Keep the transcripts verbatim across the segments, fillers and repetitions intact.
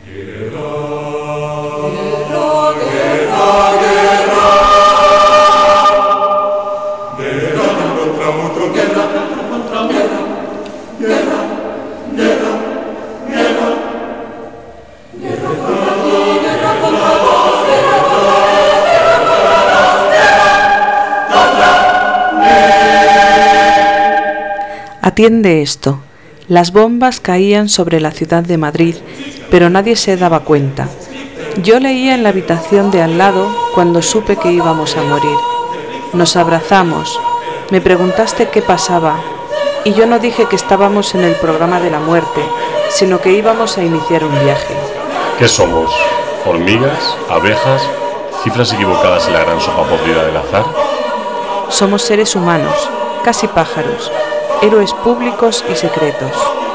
Atiende esto. Las bombas caían sobre la ciudad de Madrid, pero nadie se daba cuenta. Yo leía en la habitación de al lado cuando supe que íbamos a morir. Nos abrazamos. Me preguntaste qué pasaba, y yo no dije que estábamos en el programa de la muerte, sino que íbamos a iniciar un viaje. ¿Qué somos? ¿Hormigas? ¿Abejas? ¿Cifras equivocadas en la gran sopa podrida del azar? Somos seres humanos, casi pájaros, héroes públicos y secretos.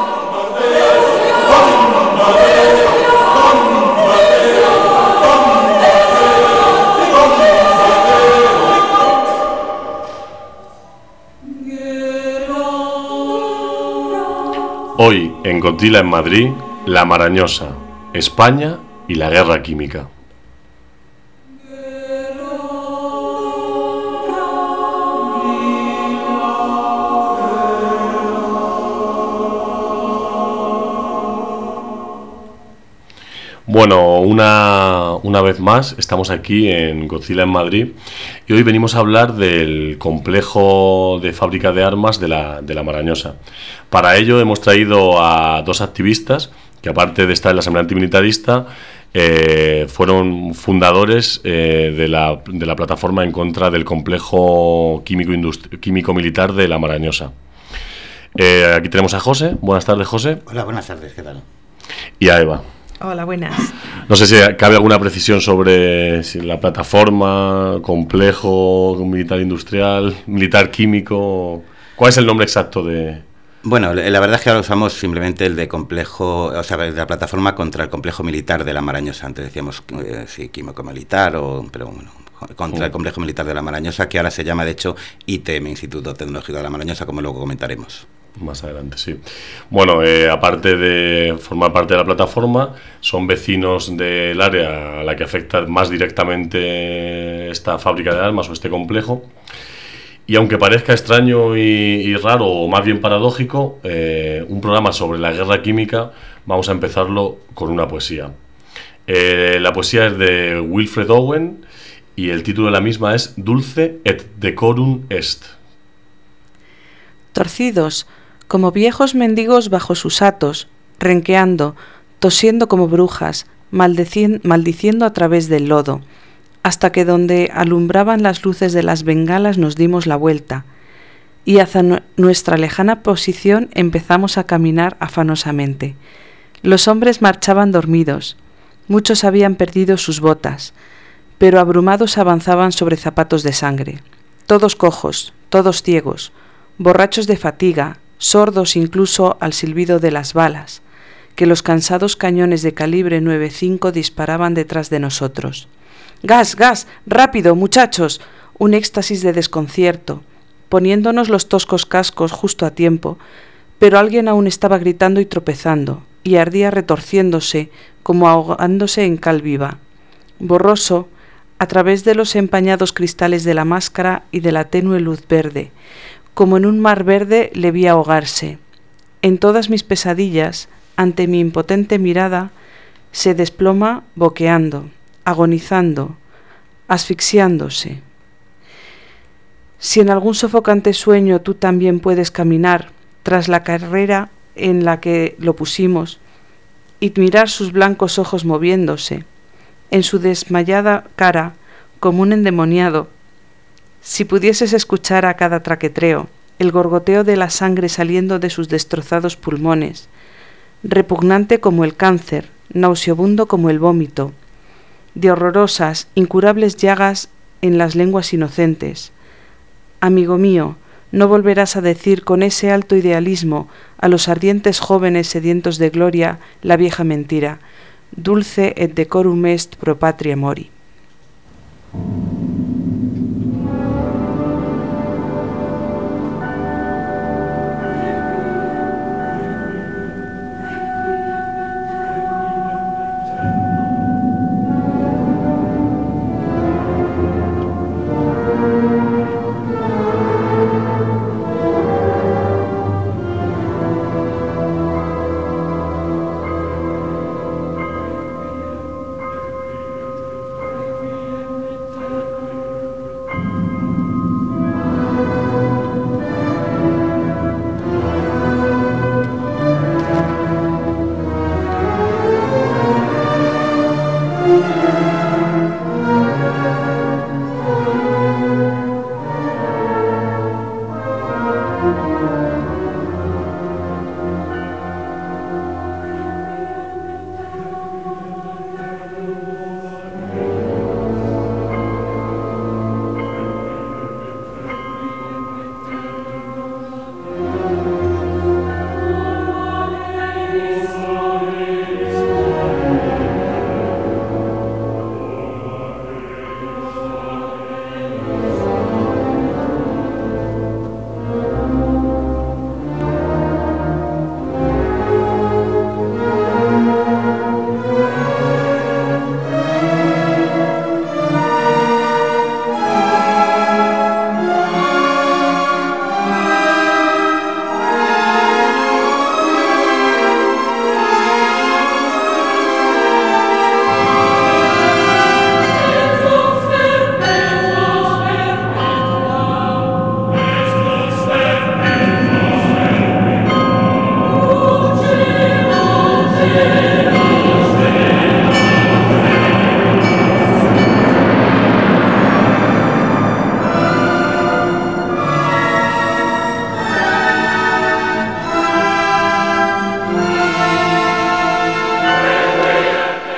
Hoy, en Godzilla en Madrid, La Marañosa, España y la guerra química. Bueno, una, una vez más estamos aquí en Godzilla en Madrid y hoy venimos a hablar del complejo de fábrica de armas de la, de la Marañosa. Para ello hemos traído a dos activistas que, aparte de estar en la Asamblea Antimilitarista, eh, fueron fundadores eh, de, la, de la plataforma en contra del complejo químico, industri- químico militar de la Marañosa. Eh, aquí tenemos a José. Buenas tardes, José. Hola, buenas tardes, ¿qué tal? Y a Eva. Hola, buenas. No sé si cabe alguna precisión sobre si la plataforma, complejo militar industrial, militar químico. ¿Cuál es el nombre exacto de...? Bueno, la verdad es que ahora usamos simplemente el de complejo, o sea, de la plataforma contra el complejo militar de la Marañosa. Antes decíamos, eh, sí, químico militar, o, pero bueno, contra uh. el complejo militar de la Marañosa, que ahora se llama, de hecho, I T E M, Instituto Tecnológico de la Marañosa, como luego comentaremos. Más adelante, sí. Bueno, eh, aparte de formar parte de la plataforma, son vecinos del área a la que afecta más directamente esta fábrica de armas o este complejo. Y aunque parezca extraño y, y raro, o más bien paradójico, eh, un programa sobre la guerra química, vamos a empezarlo con una poesía. Eh, la poesía es de Wilfred Owen y el título de la misma es Dulce et decorum est. Torcidos, como viejos mendigos bajo sus hatos, renqueando, tosiendo como brujas, maldeci- maldiciendo a través del lodo, hasta que donde alumbraban las luces de las bengalas nos dimos la vuelta, y hacia nu- nuestra lejana posición empezamos a caminar afanosamente. Los hombres marchaban dormidos, muchos habían perdido sus botas, pero abrumados avanzaban sobre zapatos de sangre, todos cojos, todos ciegos, borrachos de fatiga, sordos incluso al silbido de las balas, que los cansados cañones de calibre nueve cinco disparaban detrás de nosotros. ¡Gas, gas! ¡Rápido, muchachos! Un éxtasis de desconcierto, poniéndonos los toscos cascos justo a tiempo, pero alguien aún estaba gritando y tropezando, y ardía retorciéndose, como ahogándose en cal viva. Borroso, a través de los empañados cristales de la máscara y de la tenue luz verde, como en un mar verde le vi ahogarse. En todas mis pesadillas, ante mi impotente mirada, se desploma boqueando, agonizando, asfixiándose. Si en algún sofocante sueño tú también puedes caminar tras la carrera en la que lo pusimos y mirar sus blancos ojos moviéndose, en su desmayada cara como un endemoniado, si pudieses escuchar a cada traquetreo el gorgoteo de la sangre saliendo de sus destrozados pulmones, repugnante como el cáncer, nauseabundo como el vómito, de horrorosas, incurables llagas en las lenguas inocentes. Amigo mío, no volverás a decir con ese alto idealismo a los ardientes jóvenes sedientos de gloria la vieja mentira, dulce et decorum est pro patria mori.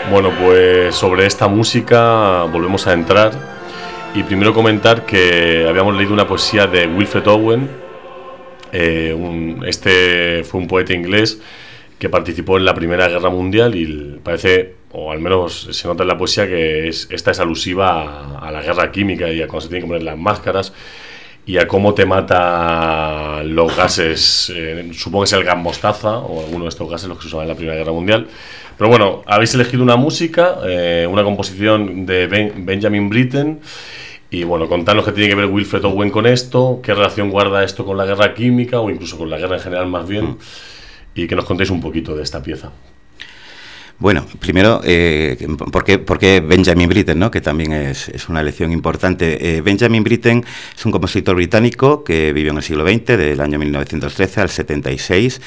Bueno, pues sobre esta música volvemos a entrar y primero comentar que habíamos leído una poesía de Wilfred Owen. Eh, un, este fue un poeta inglés que participó en la Primera Guerra Mundial y parece, o al menos se nota en la poesía, que es, esta es alusiva a, a la guerra química y a cómo se tienen que poner las máscaras y a cómo te mata los gases, eh, supongo que es el gas mostaza o alguno de estos gases los que se usaban en la Primera Guerra Mundial. Pero bueno, habéis elegido una música, eh, una composición de ben, Benjamin Britten. Y bueno, contadnos qué tiene que ver Wilfred Owen con esto, qué relación guarda esto con la guerra química o incluso con la guerra en general más bien, mm. y que nos contéis un poquito de esta pieza. Bueno, primero, eh, ¿por qué, por qué Benjamin Britten, ¿no? Que también es, es una lección importante. Eh, Benjamin Britten es un compositor británico que vivió en el siglo veinte, del año mil novecientos trece al setenta y seis,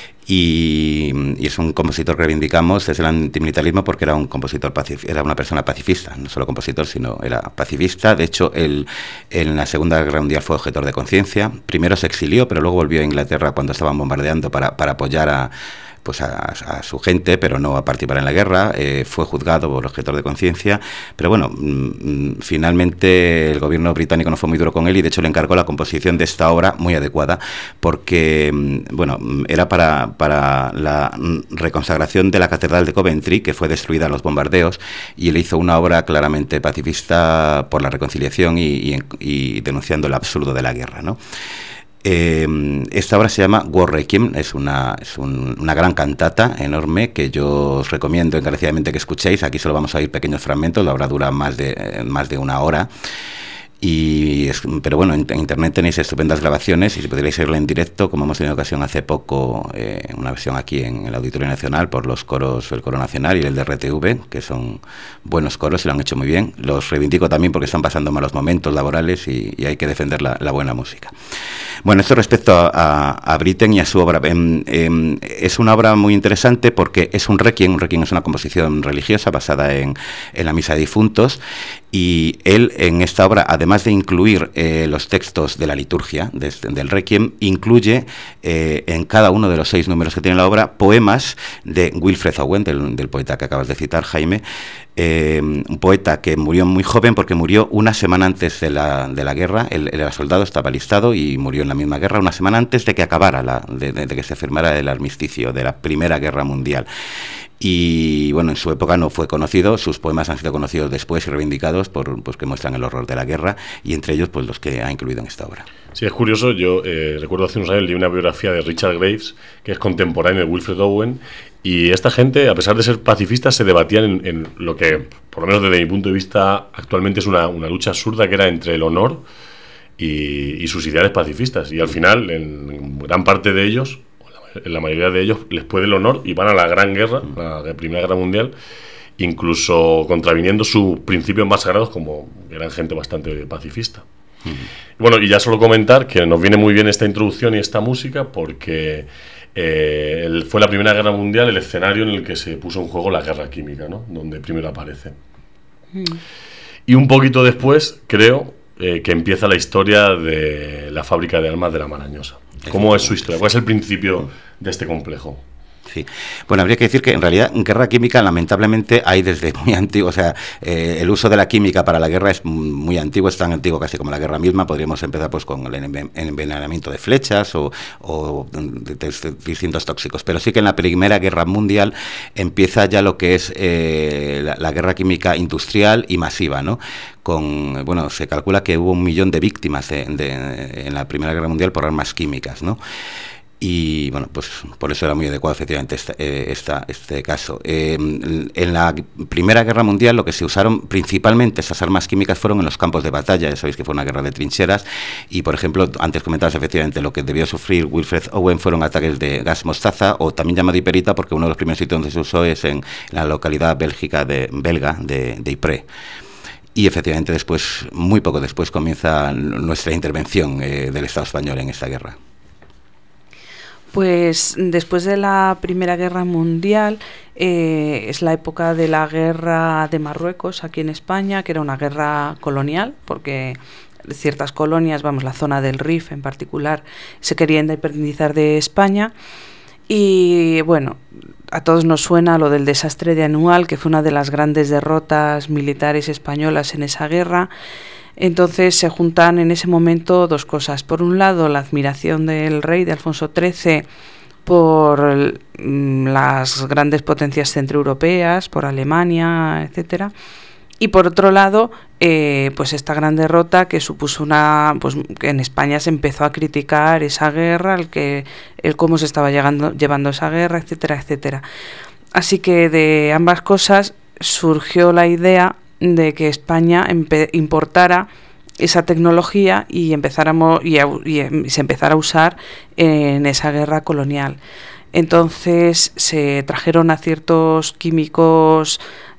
y, y es un compositor que reivindicamos desde el antimilitarismo porque era un compositor pacif- era una persona pacifista, no solo compositor, sino era pacifista. De hecho, él en la Segunda Guerra Mundial fue objetor de conciencia. Primero se exilió, pero luego volvió a Inglaterra cuando estaban bombardeando para, para apoyar a pues a, a su gente, pero no a participar en la guerra. Eh, fue juzgado por objetor de conciencia, pero bueno, mmm, finalmente el gobierno británico no fue muy duro con él y de hecho le encargó la composición de esta obra muy adecuada porque, mmm, bueno, era para, para la reconsagración de la Catedral de Coventry, que fue destruida en los bombardeos, y él hizo una obra claramente pacifista por la reconciliación y, y, y denunciando el absurdo de la guerra, ¿no? Eh, esta obra se llama War Requiem, es una, es un, una gran cantata enorme que yo os recomiendo encarecidamente que escuchéis. Aquí solo vamos a oír pequeños fragmentos, la obra dura más de, eh, más de una hora. Y es, pero bueno, en, en internet tenéis estupendas grabaciones y si podréis oírla en directo, como hemos tenido ocasión hace poco, eh, una versión aquí en el Auditorio Nacional por los coros, el Coro Nacional y el de R T V, que son buenos coros y lo han hecho muy bien. Los reivindico también porque están pasando malos momentos laborales y, y hay que defender la, la buena música. Bueno, esto respecto a, a, a Britten y a su obra. Eh, eh, es una obra muy interesante porque es un requiem. Un requiem es una composición religiosa basada en, en la misa de difuntos. Y él en esta obra, además de incluir eh, los textos de la liturgia de, del Requiem, incluye eh, en cada uno de los seis números que tiene la obra poemas de Wilfred Owen, del, del poeta que acabas de citar, Jaime, eh, un poeta que murió muy joven porque murió una semana antes de la, de la guerra. Él, él era soldado, estaba alistado y murió en la misma guerra una semana antes de que acabara, la, de, de, de que se firmara el armisticio de la Primera Guerra Mundial. Y bueno, en su época no fue conocido, sus poemas han sido conocidos después y reivindicados por, pues, que muestran el horror de la guerra, y entre ellos pues los que ha incluido en esta obra. Sí, es curioso, yo eh, recuerdo hace unos años leí una biografía de Richard Graves, que es contemporáneo de Wilfred Owen, y esta gente, a pesar de ser pacifistas, se debatían en, en lo que, por lo menos desde mi punto de vista, actualmente es una, una lucha absurda, que era entre el honor y, y sus ideales pacifistas, y al final, en gran parte de ellos, en la mayoría de ellos les puede el honor y van a la Gran Guerra, la Primera Guerra Mundial, incluso contraviniendo sus principios más sagrados, como eran gente bastante pacifista. Uh-huh. Bueno, y ya solo comentar que nos viene muy bien esta introducción y esta música porque eh, el, fue la Primera Guerra Mundial el escenario en el que se puso en juego la guerra química, ¿no? Donde primero aparece. Uh-huh. Y un poquito después, creo, eh, que empieza la historia de la fábrica de armas de la Marañosa. ¿Cómo es su historia? ¿Cuál es el principio de este complejo? Sí. Bueno, habría que decir que en realidad en guerra química lamentablemente hay desde muy antiguo, o sea, eh, el uso de la química para la guerra es muy antiguo, es tan antiguo casi como la guerra misma. Podríamos empezar pues con el envenenamiento de flechas o, o de, de, de distintos tóxicos, pero sí que en la Primera Guerra Mundial empieza ya lo que es eh, la, la guerra química industrial y masiva, ¿no? Con, bueno, se calcula que hubo un millón de víctimas de, de, en la Primera Guerra Mundial por armas químicas, ¿no? Y bueno, pues por eso era muy adecuado efectivamente esta, eh, esta, este caso. Eh, en la Primera Guerra Mundial lo que se usaron principalmente esas armas químicas fueron en los campos de batalla. Ya sabéis que fue una guerra de trincheras y, por ejemplo, antes comentabas efectivamente lo que debió sufrir Wilfred Owen fueron ataques de gas mostaza, o también llamado hiperita, porque uno de los primeros sitios donde se usó es en la localidad bélgica de, belga de, de Ypres. Y efectivamente después, muy poco después, comienza nuestra intervención eh, del Estado español en esta guerra. Pues después de la Primera Guerra Mundial eh, es la época de la guerra de Marruecos aquí en España, que era una guerra colonial, porque ciertas colonias, vamos, la zona del Rif en particular, se quería independizar de España. Y bueno, a todos nos suena lo del desastre de Anual, que fue una de las grandes derrotas militares españolas en esa guerra. Entonces se juntan en ese momento dos cosas. Por un lado, la admiración del rey, de Alfonso trece, por mm, las grandes potencias centroeuropeas, por Alemania, etcétera. Y por otro lado, eh, pues esta gran derrota que supuso una, pues que en España se empezó a criticar esa guerra, el que, el cómo se estaba llegando, llevando esa guerra, etcétera, etcétera. Así que de ambas cosas surgió la idea de que España empe- importara esa tecnología y empezáramos y, a, y se empezara a usar en esa guerra colonial. Entonces se trajeron a ciertos químicos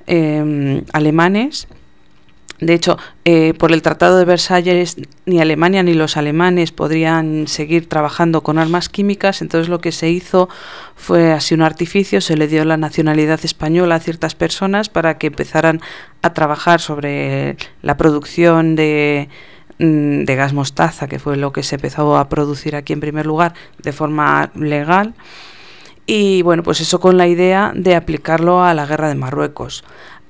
Eh, alemanes. De hecho, eh, por el Tratado de Versalles ni Alemania ni los alemanes podrían seguir trabajando con armas químicas. Entonces lo que se hizo fue así un artificio, se le dio la nacionalidad española a ciertas personas para que empezaran a trabajar sobre la producción de, de gas mostaza, que fue lo que se empezó a producir aquí en primer lugar de forma legal. Y bueno, pues eso con la idea de aplicarlo a la guerra de Marruecos.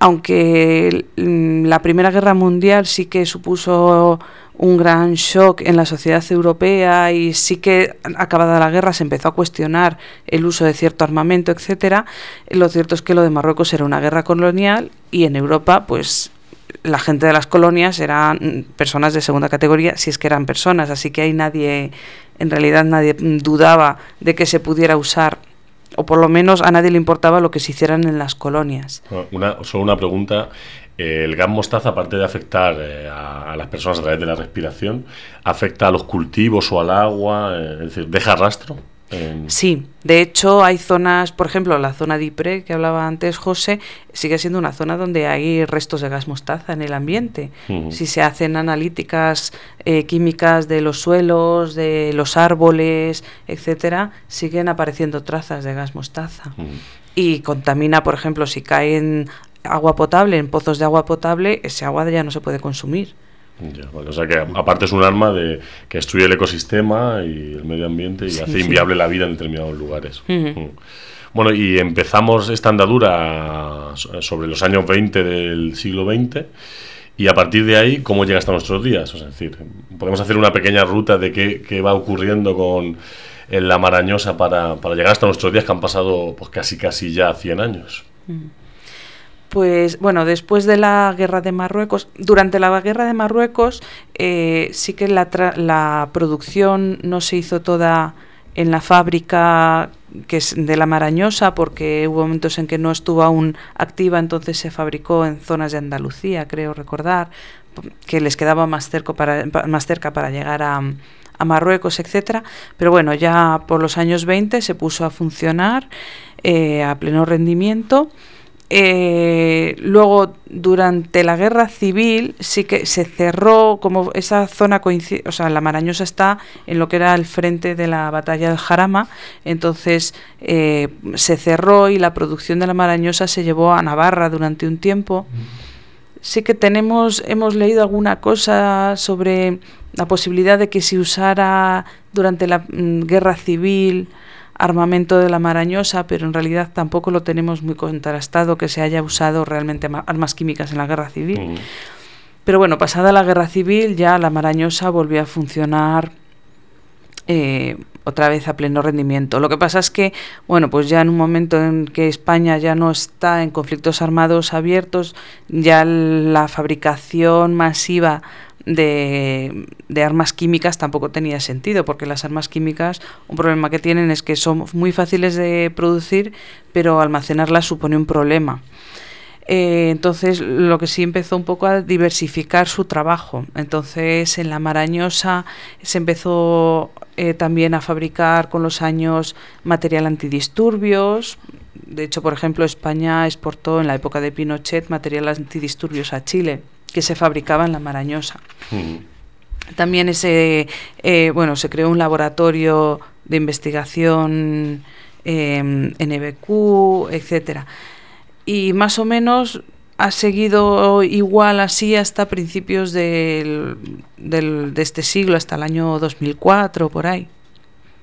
Aunque la Primera Guerra Mundial sí que supuso un gran shock en la sociedad europea y sí que acabada la guerra se empezó a cuestionar el uso de cierto armamento, etcétera, lo cierto es que lo de Marruecos era una guerra colonial y en Europa pues la gente de las colonias eran personas de segunda categoría, si es que eran personas, así que ahí nadie, en realidad nadie dudaba de que se pudiera usar, o por lo menos a nadie le importaba lo que se hicieran en las colonias. Una, solo una pregunta. Eh, el gas mostaza, aparte de afectar eh, a, a las personas a través de la respiración, ¿afecta a los cultivos o al agua? Eh, es decir, ¿deja rastro? En... Sí, de hecho hay zonas, por ejemplo, la zona de Ypres, que hablaba antes José, sigue siendo una zona donde hay restos de gas mostaza en el ambiente. Uh-huh. Si se hacen analíticas eh, químicas de los suelos, de los árboles, etcétera, siguen apareciendo trazas de gas mostaza. Uh-huh. Y contamina, por ejemplo, si cae en agua potable, en pozos de agua potable, ese agua ya no se puede consumir. Ya, vale. O sea que aparte es un arma de que destruye el ecosistema y el medio ambiente y sí, hace inviable sí. la vida en determinados lugares. Uh-huh. Mm. Bueno, y empezamos esta andadura sobre los años veinte del siglo veinte y a partir de ahí, ¿cómo llega hasta nuestros días? O sea, es decir, podemos hacer una pequeña ruta de qué, qué va ocurriendo con en la Marañosa para, para llegar hasta nuestros días, que han pasado pues casi casi ya cien años. Uh-huh. Pues bueno, después de la guerra de Marruecos, durante la guerra de Marruecos eh, sí que la, tra- la producción no se hizo toda en la fábrica que es de la Marañosa, porque hubo momentos en que no estuvo aún activa, entonces se fabricó en zonas de Andalucía, creo recordar, que les quedaba más cerca para, más cerca para llegar a, a Marruecos, etcétera. Pero bueno, ya por los años veinte se puso a funcionar eh, a pleno rendimiento. Eh, luego, durante la guerra civil, sí que se cerró, como esa zona coincide, o sea, la Marañosa está en lo que era el frente de la batalla del Jarama, entonces eh, se cerró y la producción de la Marañosa se llevó a Navarra durante un tiempo. Sí que tenemos, hemos leído alguna cosa sobre la posibilidad de que se usara durante la mm, guerra civil armamento de la Marañosa, pero en realidad tampoco lo tenemos muy contrastado que se haya usado realmente ma- armas químicas en la guerra civil. Uh-huh. Pero bueno, pasada la guerra civil ya la Marañosa volvió a funcionar eh, otra vez a pleno rendimiento. Lo que pasa es que, bueno, pues ya en un momento en que España ya no está en conflictos armados abiertos, ya la fabricación masiva De, de armas químicas tampoco tenía sentido, porque las armas químicas, un problema que tienen es que son muy fáciles de producir, pero almacenarlas supone un problema. Eh, entonces, lo que sí empezó un poco a diversificar su trabajo. Entonces, en la Marañosa se empezó eh, también a fabricar con los años material antidisturbios. De hecho, por ejemplo, España exportó en la época de Pinochet material antidisturbios a Chile, que se fabricaba en la Marañosa. Uh-huh. También ese, eh, bueno, se creó un laboratorio de investigación eh, N B Q, etcétera. Y más o menos ha seguido igual así hasta principios del, del, de este siglo, hasta el año dos mil cuatro, por ahí.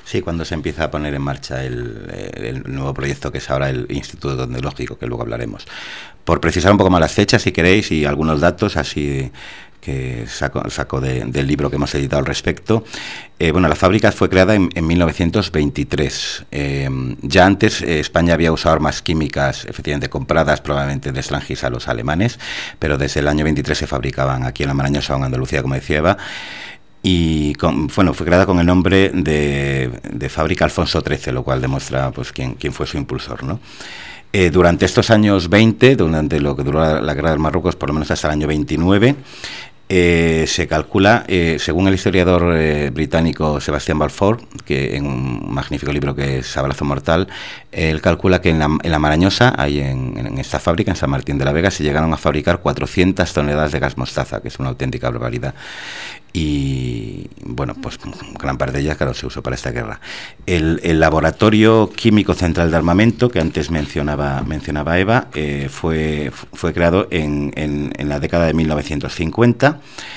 Sí, cuando se empieza a poner en marcha el, el nuevo proyecto que es ahora el Instituto Tecnológico, que luego hablaremos. Por precisar un poco más las fechas, si queréis, y algunos datos así que saco, saco de, del libro que hemos editado al respecto. Eh, bueno, la fábrica fue creada en, en mil novecientos veintitrés. Eh, ya antes eh, España había usado armas químicas, efectivamente compradas probablemente de extranjeros a los alemanes, pero desde el año veintitrés se fabricaban aquí en La Marañosa o en Andalucía, como decía Eva. Y con, bueno, fue creada con el nombre de, de Fábrica Alfonso trece, lo cual demuestra pues quién, quién fue su impulsor, ¿no? Eh, durante estos años veinte, durante lo que duró la, la guerra del Marruecos, por lo menos hasta el año veintinueve, eh, se calcula, eh, según el historiador eh, británico Sebastian Balfour, que en un magnífico libro que es Abrazo Mortal, él calcula que en la, en la Marañosa, ahí en, en esta fábrica, en San Martín de la Vega, se llegaron a fabricar cuatrocientas toneladas de gas mostaza, que es una auténtica barbaridad. Y bueno, pues gran parte de ellas, claro, se usó para esta guerra. El, el Laboratorio Químico Central de Armamento, que antes mencionaba mencionaba Eva, eh, fue, fue creado en, en, en la década de mil novecientos cincuenta.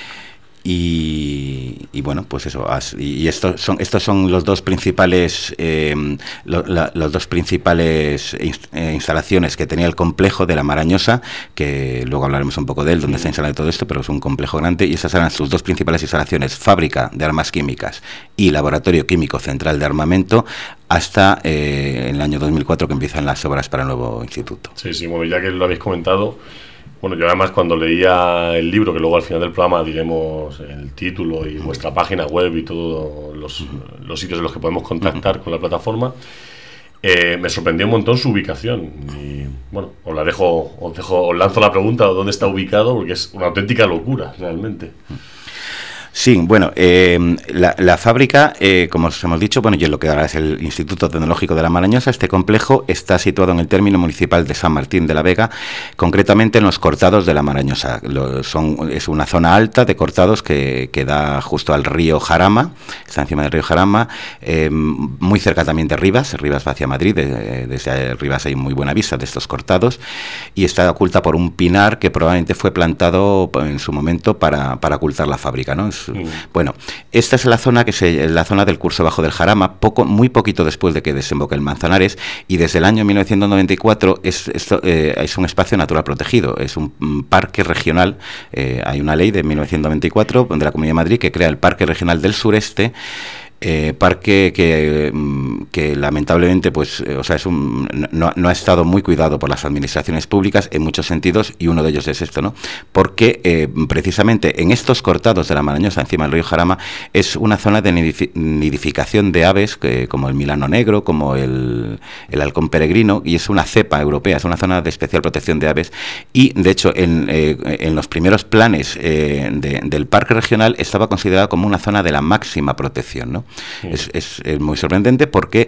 Y, y bueno, pues eso, y estos son estos son los dos principales eh, lo, la, los dos principales inst, eh, instalaciones que tenía el complejo de La Marañosa, que luego hablaremos un poco de él, donde está instalado todo esto, pero es un complejo grande, y esas eran sus dos principales instalaciones: fábrica de armas químicas y Laboratorio Químico Central de Armamento, hasta eh, el año dos mil cuatro, que empiezan las obras para el nuevo instituto. Sí, sí, bueno, ya que lo habéis comentado. Bueno, yo además cuando leía el libro, que luego al final del programa diremos el título y vuestra página web y todos los, los sitios en los que podemos contactar con la plataforma, eh, me sorprendió un montón su ubicación. Y bueno, os la dejo, os dejo, os lanzo la pregunta: ¿dónde está ubicado? Porque es una auténtica locura, realmente. Sí, bueno, eh, la, la fábrica, eh, como os hemos dicho, bueno, y lo que ahora es el Instituto Tecnológico de La Marañosa, este complejo está situado en el término municipal de San Martín de la Vega, concretamente en los cortados de La Marañosa. Lo, son, es una zona alta de cortados que, que da justo al río Jarama, está encima del río Jarama, eh, muy cerca también de Rivas. Rivas va hacia Madrid, de, desde Rivas hay muy buena vista de estos cortados, y está oculta por un pinar que probablemente fue plantado en su momento para, para ocultar la fábrica, ¿no? Es, Bueno, esta es la zona que se, la zona del curso bajo del Jarama, poco, muy poquito después de que desemboque el Manzanares, y desde el año mil novecientos noventa y cuatro es, esto, eh, es un espacio natural protegido, es un, un parque regional. Eh, hay una ley de mil novecientos noventa y cuatro de la Comunidad de Madrid que crea el Parque Regional del Sureste. Eh, parque que, que lamentablemente pues eh, o sea es un no, no ha estado muy cuidado por las administraciones públicas en muchos sentidos, y uno de ellos es esto, ¿no? Porque eh, precisamente en estos cortados de La Marañosa, encima del río Jarama, es una zona de nidificación de aves, que, como el milano negro, como el, el halcón peregrino, y es una cepa europea, es una zona de especial protección de aves, y de hecho en, eh, en los primeros planes eh, de, del parque regional estaba considerada como una zona de la máxima protección, ¿no? Sí. Es, es, es muy sorprendente porque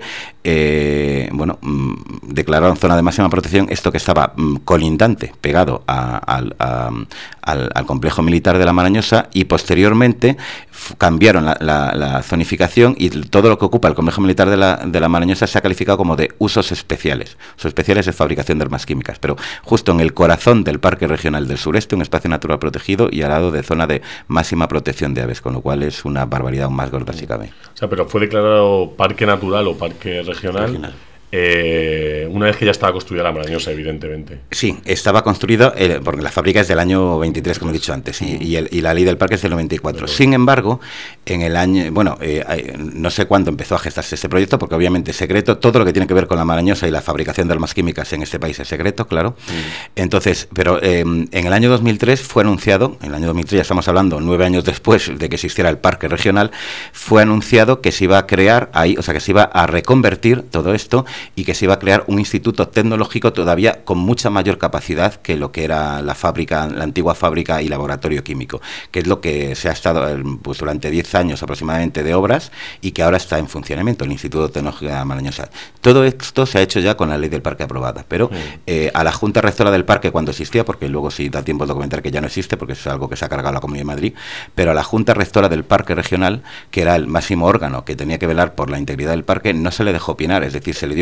eh, bueno, mmm, declararon zona de máxima protección esto que estaba mmm, colindante, pegado a, a, a, al, al complejo militar de La Marañosa, y posteriormente f- cambiaron la, la, la zonificación, y todo lo que ocupa el complejo militar de la, de la Marañosa se ha calificado como de usos especiales. Usos especiales es fabricación de armas químicas, pero justo en el corazón del Parque Regional del Sureste, un espacio natural protegido y al lado de zona de máxima protección de aves, con lo cual es una barbaridad aún más gorda, si cabe. O sea, pero fue declarado parque natural o parque regional, regional. Eh, una vez que ya estaba construida La Marañosa, evidentemente. Sí, estaba construido, eh, porque la fábrica es del año veintitrés, como he dicho antes, y, y, el, y la ley del parque es del noventa y cuatro. Pero, sin embargo, en el año, bueno, eh, no sé cuándo empezó a gestarse este proyecto, porque obviamente es secreto, todo lo que tiene que ver con La Marañosa y la fabricación de armas químicas en este país es secreto, claro. Mm. Entonces, pero eh, en el año dos mil tres fue anunciado, en el año dos mil tres, ya estamos hablando nueve años después de que existiera el parque regional, fue anunciado que se iba a crear ahí, o sea, que se iba a reconvertir todo esto, y que se iba a crear un instituto tecnológico todavía con mucha mayor capacidad que lo que era la fábrica, la antigua fábrica y laboratorio químico, que es lo que se ha estado pues durante diez años aproximadamente de obras, y que ahora está en funcionamiento, el Instituto Tecnológico de La Marañosa. Todo esto se ha hecho ya con la ley del parque aprobada, pero sí. eh, a la Junta Rectora del Parque, cuando existía, porque luego si da tiempo de documentar que ya no existe, porque es algo que se ha cargado la Comunidad de Madrid, pero a la Junta Rectora del Parque Regional, que era el máximo órgano que tenía que velar por la integridad del parque, no se le dejó opinar, es decir, se le dio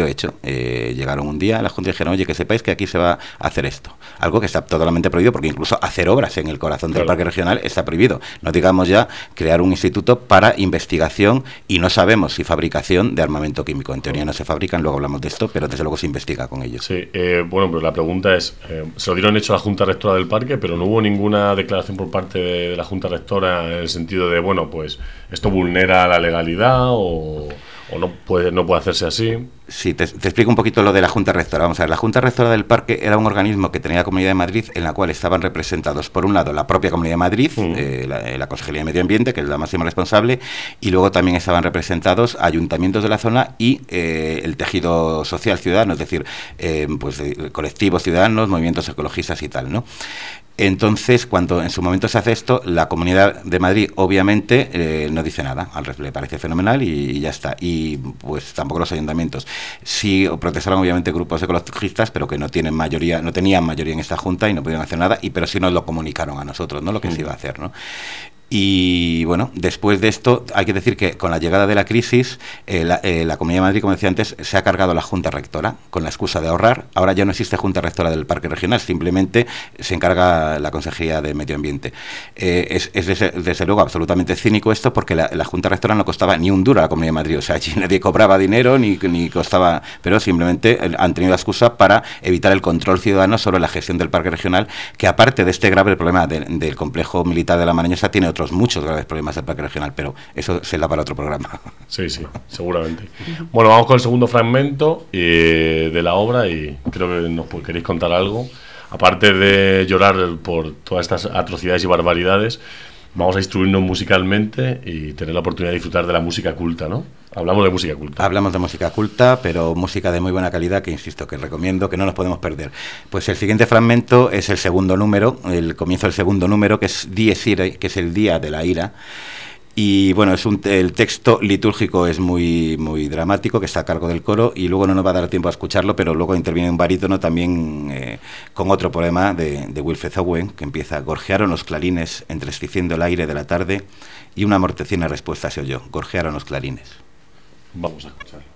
Dicho hecho, eh, llegaron un día a la Junta y dijeron, oye, que sepáis que aquí se va a hacer esto. Algo que está totalmente prohibido, porque incluso hacer obras en el corazón del claro. parque regional está prohibido. No digamos ya crear un instituto para investigación, y no sabemos si fabricación de armamento químico. En teoría no se fabrican, luego hablamos de esto, pero desde luego se investiga con ellos. Sí, eh, bueno, pues la pregunta es, eh, se lo dieron hecho a la Junta Rectora del Parque, pero no hubo ninguna declaración por parte de, de la Junta Rectora en el sentido de, bueno, pues esto vulnera la legalidad o... ¿O no puede, no puede hacerse así? Sí, te, te explico un poquito lo de la Junta Rectora. Vamos a ver, la Junta Rectora del Parque era un organismo que tenía la Comunidad de Madrid, en la cual estaban representados, por un lado, la propia Comunidad de Madrid, mm. eh, la, la Consejería de Medio Ambiente, que es la máxima responsable, y luego también estaban representados ayuntamientos de la zona y eh, el tejido social ciudadano, es decir, eh, pues eh, colectivos ciudadanos, movimientos ecologistas y tal, ¿no? Entonces, cuando en su momento se hace esto, la Comunidad de Madrid obviamente eh, no dice nada, al revés, le parece fenomenal y, y ya está. Y pues tampoco los ayuntamientos. Sí protestaron obviamente grupos ecologistas, pero que no tienen mayoría, no tenían mayoría en esta junta y no pudieron hacer nada, y pero sí nos lo comunicaron a nosotros, ¿no? Lo que mm. se iba a hacer, ¿no? Y bueno, después de esto hay que decir que con la llegada de la crisis eh, la, eh, la Comunidad de Madrid, como decía antes, se ha cargado la Junta Rectora con la excusa de ahorrar. Ahora ya no existe Junta Rectora del Parque Regional, simplemente se encarga la Consejería de Medio Ambiente. Eh, es es desde, desde luego absolutamente cínico esto, porque la, la Junta Rectora no costaba ni un duro a la Comunidad de Madrid, o sea, allí nadie cobraba dinero ni, ni costaba, pero simplemente han tenido la excusa para evitar el control ciudadano sobre la gestión del Parque Regional, que aparte de este grave problema de, del complejo militar de la Marañosa, tiene otros muchos graves problemas del parque regional, pero eso se da para otro programa. Sí, sí, seguramente. Bueno, vamos con el segundo fragmento eh, de la obra, y creo que nos queréis contar algo. Aparte de llorar por todas estas atrocidades y barbaridades, vamos a instruirnos musicalmente y tener la oportunidad de disfrutar de la música culta, ¿no? Hablamos de música culta. Hablamos de música culta, pero música de muy buena calidad, que insisto, que recomiendo, que no nos podemos perder. Pues el siguiente fragmento es el segundo número, el comienzo del segundo número, que es Dies Irae, que es el Día de la Ira. Y bueno, es un, el texto litúrgico es muy muy dramático, que está a cargo del coro, y luego no nos va a dar tiempo a escucharlo, pero luego interviene un barítono también eh, con otro poema de, de Wilfred Owen, que empieza: gorjearon los clarines entristeciendo el aire de la tarde, y una mortecina respuesta se oyó: gorjearon los clarines. Vamos a escucharlo.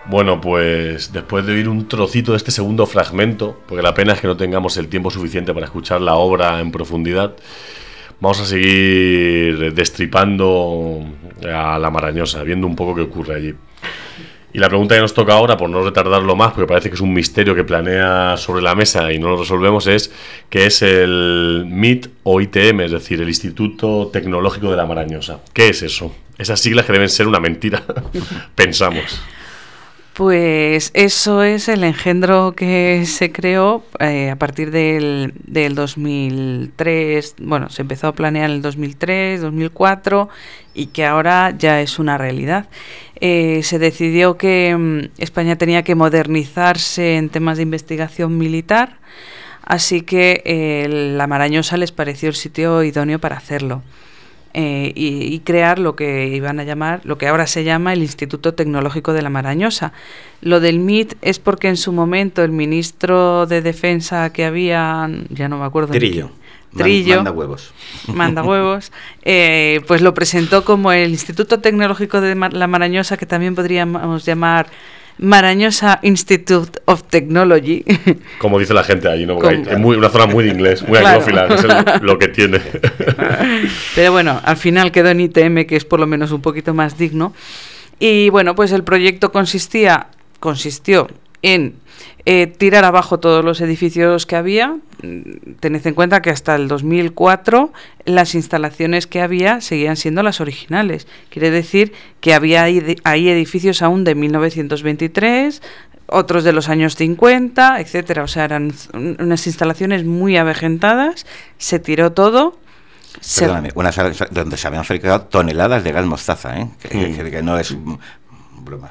Bueno, pues después de oír un trocito de este segundo fragmento, porque la pena es que no tengamos el tiempo suficiente para escuchar la obra en profundidad, vamos a seguir destripando a la Marañosa, viendo un poco qué ocurre allí. Y la pregunta que nos toca ahora, por no retardarlo más, porque parece que es un misterio que planea sobre la mesa y no lo resolvemos, es ¿qué es el M I T o I T M, es decir, el Instituto Tecnológico de la Marañosa? ¿Qué es eso? Esas siglas que deben ser una mentira, pensamos. Pues eso es el engendro que se creó eh, a partir del, del dos mil tres, bueno, se empezó a planear en el dos mil tres, dos mil cuatro y que ahora ya es una realidad. Eh, se decidió que um, España tenía que modernizarse en temas de investigación militar, así que eh, la Marañosa les pareció el sitio idóneo para hacerlo. Eh, y, y crear lo que iban a llamar, lo que ahora se llama el Instituto Tecnológico de la Marañosa. Lo del M I T es porque en su momento el ministro de Defensa que había, ya no me acuerdo. Trillo. Qué, Trillo. Manda huevos. Manda huevos. Eh, pues lo presentó como el Instituto Tecnológico de la Marañosa, que también podríamos llamar Marañosa Institute of Technology. Como dice la gente allí, ¿no? Porque hay, es muy, una zona muy de inglés, muy claro. anglófila, es el, lo que tiene. Pero bueno, al final quedó en I T M, que es por lo menos un poquito más digno. Y bueno, pues el proyecto consistía, consistió en eh, tirar abajo todos los edificios que había. Tened en cuenta que hasta el dos mil cuatro las instalaciones que había seguían siendo las originales. Quiere decir que había ahí, ahí edificios aún de mil novecientos veintitrés, otros de los años cincuenta, etcétera. O sea, eran unas instalaciones muy avejentadas. Se tiró todo. Perdóname, una sala donde se habían fabricado toneladas de gas mostaza, ¿eh? que, mm. que, que no es broma.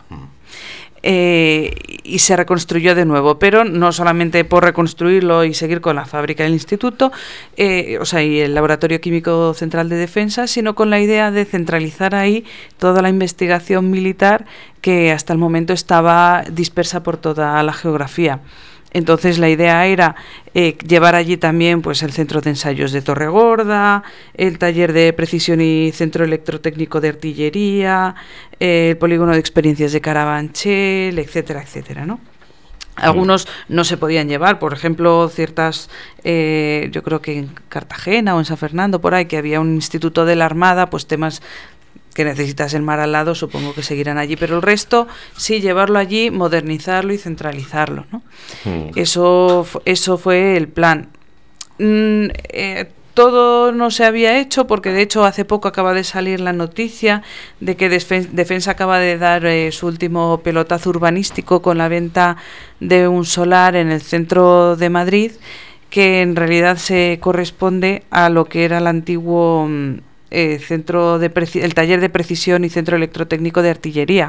Eh, y se reconstruyó de nuevo, pero no solamente por reconstruirlo y seguir con la fábrica del instituto, eh, o sea, y el Laboratorio Químico Central de Defensa, sino con la idea de centralizar ahí toda la investigación militar que hasta el momento estaba dispersa por toda la geografía. Entonces la idea era eh, llevar allí también pues el centro de ensayos de Torregorda, el taller de precisión y centro electrotécnico de artillería, eh, el polígono de experiencias de Carabanchel, etcétera, etcétera, ¿no? Algunos no se podían llevar, por ejemplo, ciertas, eh, yo creo que en Cartagena o en San Fernando, por ahí, que había un instituto de la Armada, pues temas que necesitas el mar al lado, supongo que seguirán allí, pero el resto sí, llevarlo allí, modernizarlo y centralizarlo, ¿no? Mm. Eso, eso fue el plan. Mm, eh, todo no se había hecho porque de hecho hace poco acaba de salir la noticia de que Defen- Defensa acaba de dar eh, su último pelotazo urbanístico con la venta de un solar en el centro de Madrid, que en realidad se corresponde a lo que era el antiguo Eh, centro de preci- el taller de precisión y centro electrotécnico de artillería,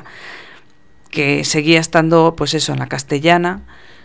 que seguía estando pues eso en la Castellana,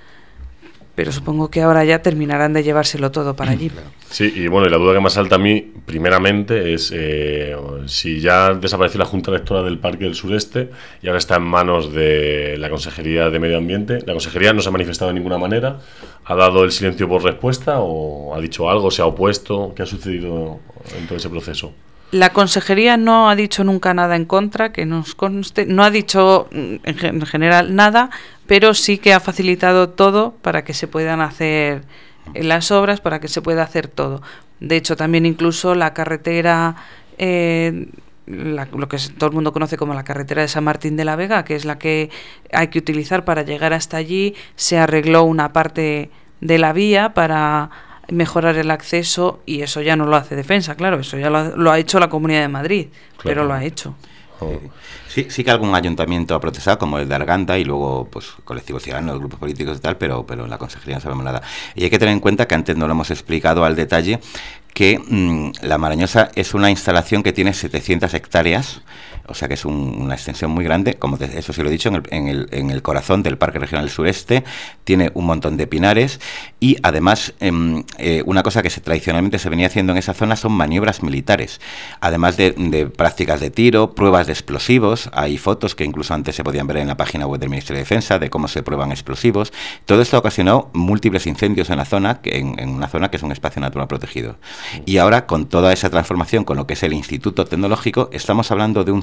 pero supongo que ahora ya terminarán de llevárselo todo para allí. Sí, y bueno, y la duda que me salta a mí primeramente es eh, si ya desapareció la Junta Rectora del Parque del Sureste y ahora está en manos de la Consejería de Medio Ambiente. La Consejería no se ha manifestado de ninguna manera, ha dado el silencio por respuesta o ha dicho algo, se ha opuesto. ¿Qué ha sucedido en todo ese proceso? La Consejería no ha dicho nunca nada en contra, que nos conste, no ha dicho en general nada, pero sí que ha facilitado todo para que se puedan hacer las obras, para que se pueda hacer todo. De hecho, también incluso la carretera, eh, la, lo que todo el mundo conoce como la carretera de San Martín de la Vega, que es la que hay que utilizar para llegar hasta allí, se arregló una parte de la vía para mejorar el acceso, y eso ya no lo hace Defensa, claro, eso ya lo ha, lo ha hecho la Comunidad de Madrid, claro. Pero lo ha hecho. Oh. Sí, sí que algún ayuntamiento ha protestado, como el de Arganda, y luego pues colectivos ciudadanos, grupos políticos y tal, pero, pero en la consejería no sabemos nada. Y hay que tener en cuenta que antes no lo hemos explicado al detalle, que mmm, la Marañosa es una instalación que tiene setecientas hectáreas, o sea que es un, una extensión muy grande, como de, eso sí lo he dicho, en el, en, el, en el corazón del Parque Regional Sureste, tiene un montón de pinares y además eh, eh, una cosa que se, tradicionalmente se venía haciendo en esa zona son maniobras militares, además de, de prácticas de tiro, pruebas de explosivos. Hay fotos que incluso antes se podían ver en la página web del Ministerio de Defensa de cómo se prueban explosivos. Todo esto ha ocasionado múltiples incendios en la zona, en, en una zona que es un espacio natural protegido. Y ahora, con toda esa transformación, con lo que es el Instituto Tecnológico, estamos hablando de un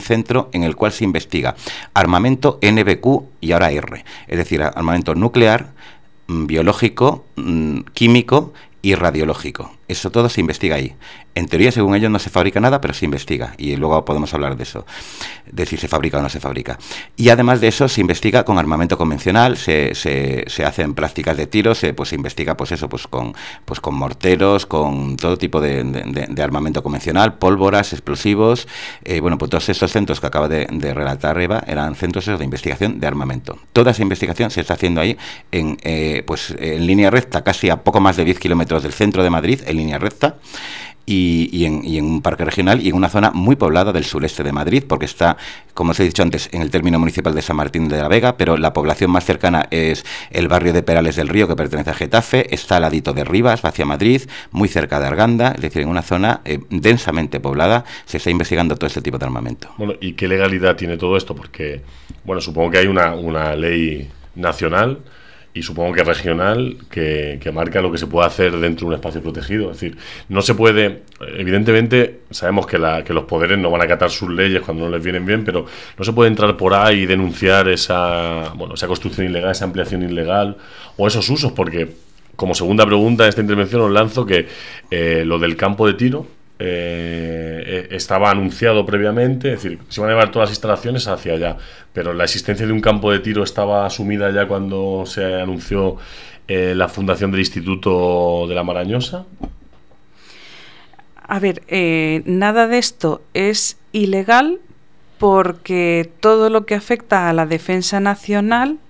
centro en el cual se investiga armamento N B Q y ahora R, es decir, armamento nuclear, biológico, químico y radiológico. Eso todo se investiga ahí. En teoría, según ellos, no se fabrica nada, pero se investiga. Y luego podemos hablar de eso, de si se fabrica o no se fabrica. Y además de eso, se investiga con armamento convencional, se, se, se hacen prácticas de tiro, se, pues, se investiga pues eso, pues con, pues con morteros, con todo tipo de, de, de armamento convencional, pólvoras, explosivos. Eh, bueno, pues todos estos centros que acaba de, de relatar Eva eran centros de investigación de armamento. Toda esa investigación se está haciendo ahí en, eh, pues, en línea recta, casi a poco más de diez kilómetros del centro de Madrid, en línea recta. Y, y, en, y en un parque regional y en una zona muy poblada del sureste de Madrid, porque está, como os he dicho antes, en el término municipal de San Martín de la Vega, pero la población más cercana es el barrio de Perales del Río, que pertenece a Getafe, está al ladito de Rivas, hacia Madrid, muy cerca de Arganda, es decir, en una zona eh, densamente poblada, se está investigando todo este tipo de armamento. Bueno, ¿y qué legalidad tiene todo esto? Porque, bueno, supongo que hay una, una ley nacional y supongo que regional, que, que marca lo que se puede hacer dentro de un espacio protegido. Es decir, no se puede, evidentemente sabemos que, la, que los poderes no van a acatar sus leyes cuando no les vienen bien, pero no se puede entrar por ahí y denunciar esa, bueno, esa construcción ilegal, esa ampliación ilegal o esos usos, porque como segunda pregunta de esta intervención os lanzo que eh, lo del campo de tiro Eh, estaba anunciado previamente, es decir, se van a llevar todas las instalaciones hacia allá, pero la existencia de un campo de tiro estaba asumida ya cuando se anunció eh, la fundación del Instituto de la Marañosa. A ver, eh, nada de esto es ilegal porque todo lo que afecta a la defensa nacional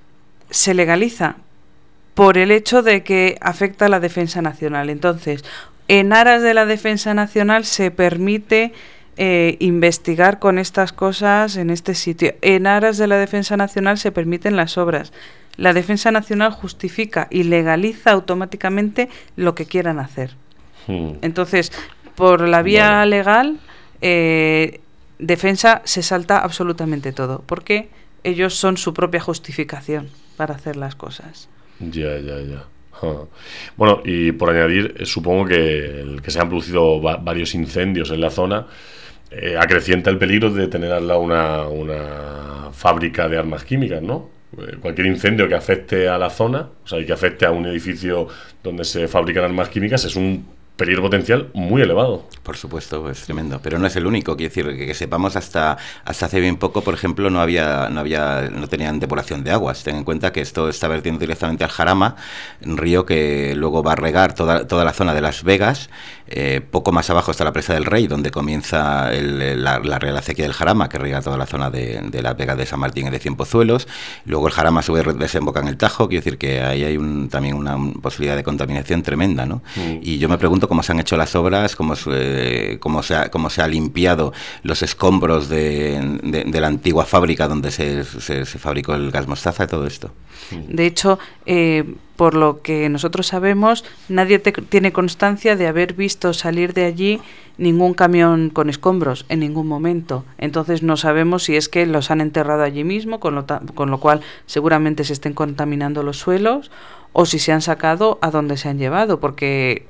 se legaliza por el hecho de que afecta a la defensa nacional. Entonces, en aras de la defensa nacional se permite eh, investigar con estas cosas en este sitio. En aras de la defensa nacional se permiten las obras. La defensa nacional justifica y legaliza automáticamente lo que quieran hacer. Hmm. Entonces, por la vía bueno. legal, eh, defensa se salta absolutamente todo, porque ellos son su propia justificación para hacer las cosas. Ya, ya, ya. Uh. Bueno, y por añadir, eh, supongo que el que se han producido va- varios incendios en la zona eh, acrecienta el peligro de tener al lado una, una fábrica de armas químicas, ¿no? Eh, cualquier incendio que afecte a la zona, o sea, y que afecte a un edificio donde se fabrican armas químicas, es un peligro potencial muy elevado. Por supuesto, es tremendo, pero no es el único. Quiero decir, que, que sepamos, hasta hasta hace bien poco, por ejemplo, no había no había no tenían depuración de aguas. Ten en cuenta que esto está vertiendo directamente al Jarama, un río que luego va a regar toda toda la zona de Las Vegas. Eh, poco más abajo está la Presa del Rey, donde comienza el, la, la Real Acequia del Jarama, que riega toda la zona de, de Las Vegas de San Martín y de Cienpozuelos. Luego el Jarama a su vez desemboca en el Tajo. Quiero decir que ahí hay un, también una un posibilidad de contaminación tremenda, ¿no? Mm. Y yo me pregunto cómo se han hecho las obras, cómo se, cómo se, ha, cómo se ha limpiado los escombros de, de, de la antigua fábrica donde se, se, se fabricó el gas mostaza y todo esto. De hecho, eh, por lo que nosotros sabemos, nadie te, tiene constancia de haber visto salir de allí ningún camión con escombros en ningún momento. Entonces no sabemos si es que los han enterrado allí mismo, con lo, ta- con lo cual seguramente se estén contaminando los suelos, o si se han sacado a donde se han llevado, porque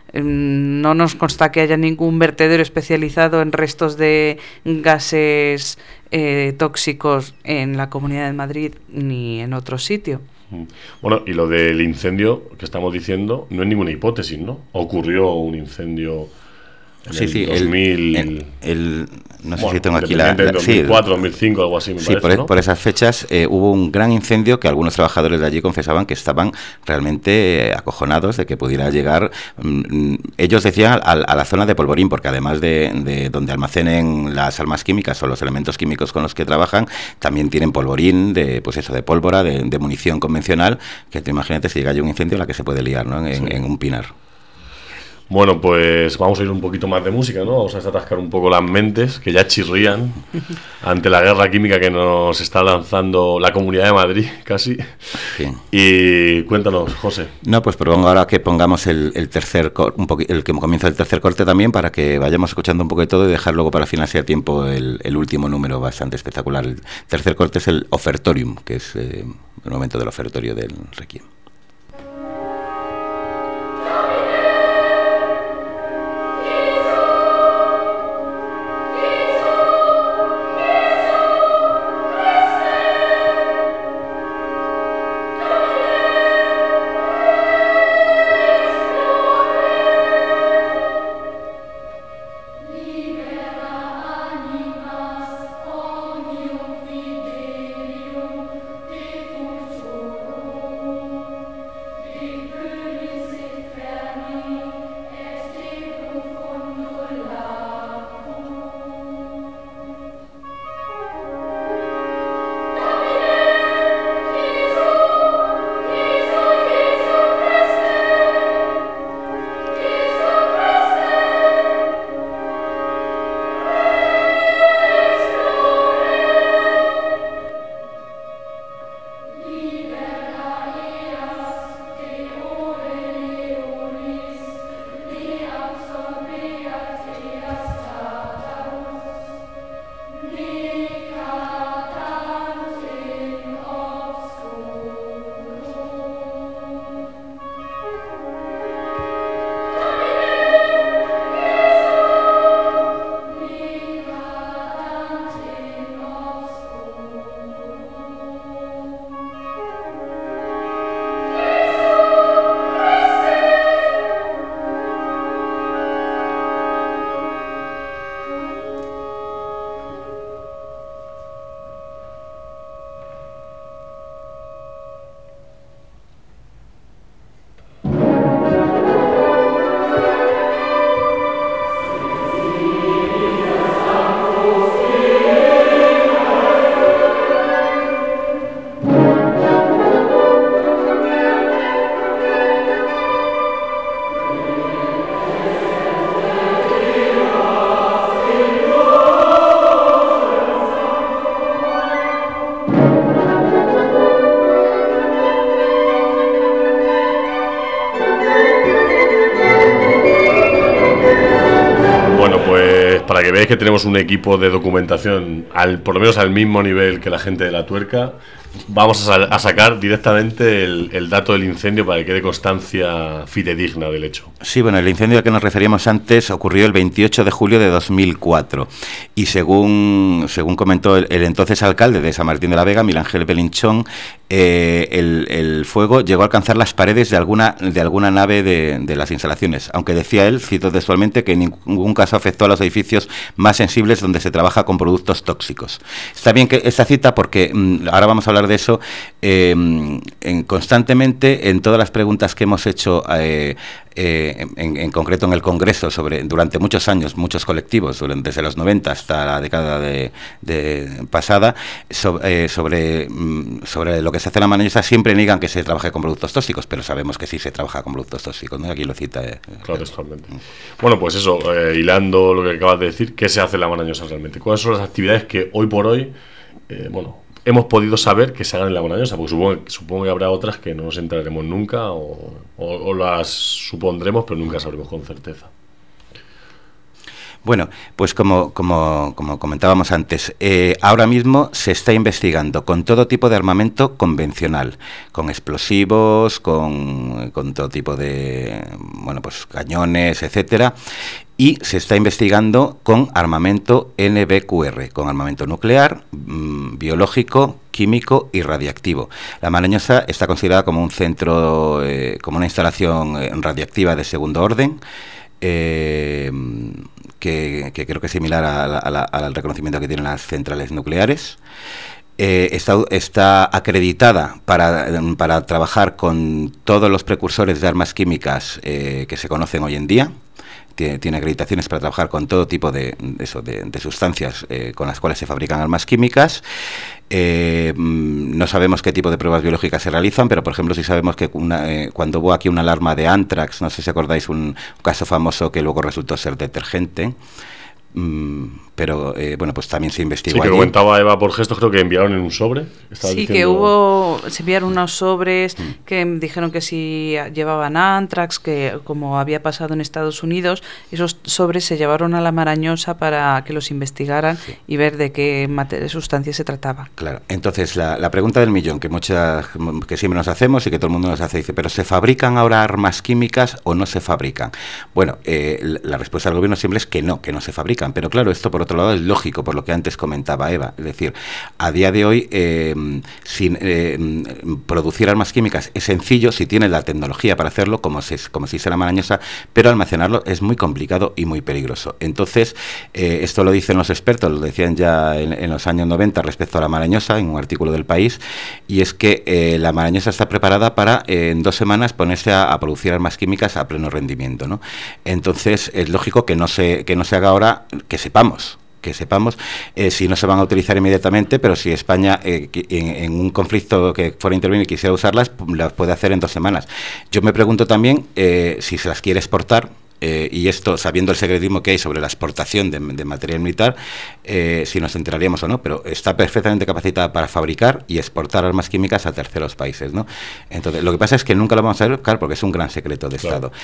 no nos consta que haya ningún vertedero especializado en restos de gases eh, tóxicos en la Comunidad de Madrid ni en otro sitio. Bueno, y lo del incendio que estamos diciendo no es ninguna hipótesis, ¿no? Ocurrió un incendio en sí, el sí, dos mil... El, el, no sé bueno, si tengo aquí la... la dos mil cuatro, sí, dos mil cinco, algo así, me sí, parece, por, ¿no? por esas fechas eh, hubo un gran incendio que algunos trabajadores de allí confesaban que estaban realmente eh, acojonados de que pudiera llegar... Mm, ellos decían a, a la zona de polvorín, porque además de, de donde almacenen las armas químicas o los elementos químicos con los que trabajan, también tienen polvorín, de pues eso, de pólvora, de, de munición convencional, que te imagínate si llega allí un incendio la que se puede liar, ¿no? En, sí. en un pinar. Bueno, pues vamos a ir un poquito más de música, ¿no? Vamos a desatascar un poco las mentes, que ya chirrían ante la guerra química que nos está lanzando la Comunidad de Madrid, casi. Sí. Y cuéntanos, José. No, pues propongo ahora que pongamos el, el tercer cor- un poqu- el que comienza el tercer corte también, para que vayamos escuchando un poco de todo y dejar luego para final si hay tiempo el, el último número bastante espectacular. El tercer corte es el Ofertorium, que es eh, el momento del ofertorio del Requiem. Para que veáis que tenemos un equipo de documentación al, por lo menos al mismo nivel que la gente de La Tuerca, vamos a, a sacar directamente el, el dato del incendio para que quede constancia fidedigna del hecho. Sí, bueno, el incendio al que nos referíamos antes ocurrió el veintiocho de julio de dos mil cuatro y según, según comentó el, el entonces alcalde de San Martín de la Vega, Miguel Ángel Belinchón, eh, el, el fuego llegó a alcanzar las paredes de alguna, de alguna nave de, de las instalaciones, aunque decía él, cito textualmente, que en ningún caso afectó a los edificios más sensibles donde se trabaja con productos tóxicos. Está bien que esta cita porque mmm, ahora vamos a hablar de eso, eh, en, constantemente en todas las preguntas que hemos hecho eh, eh, en, en concreto en el Congreso sobre durante muchos años, muchos colectivos, durante, desde los noventa hasta la década de, de pasada, sobre, eh, sobre, sobre lo que se hace en la Marañosa, siempre niegan que se trabaje con productos tóxicos, pero sabemos que sí se trabaja con productos tóxicos, ¿no? Aquí lo cita. Eh, claro, textualmente. Bueno, pues eso, eh, hilando lo que acabas de decir, ¿qué se hace en la Marañosa realmente? ¿Cuáles son las actividades que hoy por hoy, eh, bueno, hemos podido saber que se hagan en la Marañosa? Porque supongo, supongo que habrá otras que no nos enteraremos nunca o, o, o las supondremos, pero nunca sabremos con certeza. Bueno, pues como, como, como comentábamos antes, eh, ahora mismo se está investigando con todo tipo de armamento convencional, con explosivos, con, con todo tipo de, bueno, pues cañones, etcétera, y se está investigando con armamento N B Q R, con armamento nuclear, mmm, biológico, químico y radiactivo. La Marañosa está considerada como un centro, eh, como una instalación radiactiva de segundo orden, eh, que, que creo que es similar a la, a la, al reconocimiento que tienen las centrales nucleares. Eh, está, está acreditada para, para trabajar con todos los precursores de armas químicas eh, que se conocen hoy en día. Tiene, tiene acreditaciones para trabajar con todo tipo de, de, eso, de, de sustancias eh, con las cuales se fabrican armas químicas. Eh, no sabemos qué tipo de pruebas biológicas se realizan, pero por ejemplo sí sabemos que una, eh, cuando hubo aquí una alarma de Anthrax, no sé si acordáis, un, un caso famoso que luego resultó ser detergente. Mm, pero eh, bueno, pues también se investigó. Sí, que allí. Comentaba Eva por gestos, creo que enviaron en un sobre. Sí, diciendo... que hubo, se enviaron unos sobres mm. que dijeron que si llevaban Anthrax, que como había pasado en Estados Unidos, esos sobres se llevaron a la Marañosa para que los investigaran sí. y ver de qué materia, sustancia se trataba. Claro, entonces la, la pregunta del millón que muchas, que siempre nos hacemos y que todo el mundo nos hace, dice, ¿pero se fabrican ahora armas químicas o no se fabrican? Bueno, eh, la respuesta del gobierno siempre es que no, que no se fabrican, pero claro, esto por otro otro lado es lógico, por lo que antes comentaba Eva. Es decir, a día de hoy, eh, sin, eh, producir armas químicas es sencillo si tienes la tecnología para hacerlo, como se, como se dice la marañosa, pero almacenarlo es muy complicado y muy peligroso. Entonces, eh, esto lo dicen los expertos, lo decían ya en, en los años noventa respecto a la marañosa, en un artículo del País, y es que eh, la marañosa está preparada para eh, en dos semanas ponerse a, a producir armas químicas a pleno rendimiento, ¿no? Entonces, es lógico que no se, que no se haga ahora, que sepamos. que sepamos eh, si no se van a utilizar inmediatamente, pero si España eh, en, en un conflicto que fuera a intervenir y quisiera usarlas, las puede hacer en dos semanas. Yo me pregunto también eh, si se las quiere exportar, eh, y esto sabiendo el secretismo que hay sobre la exportación de, de material militar, eh, si nos enteraríamos o no, pero está perfectamente capacitada para fabricar y exportar armas químicas a terceros países, ¿no? Entonces, lo que pasa es que nunca lo vamos a ver, claro, porque es un gran secreto de claro. Estado.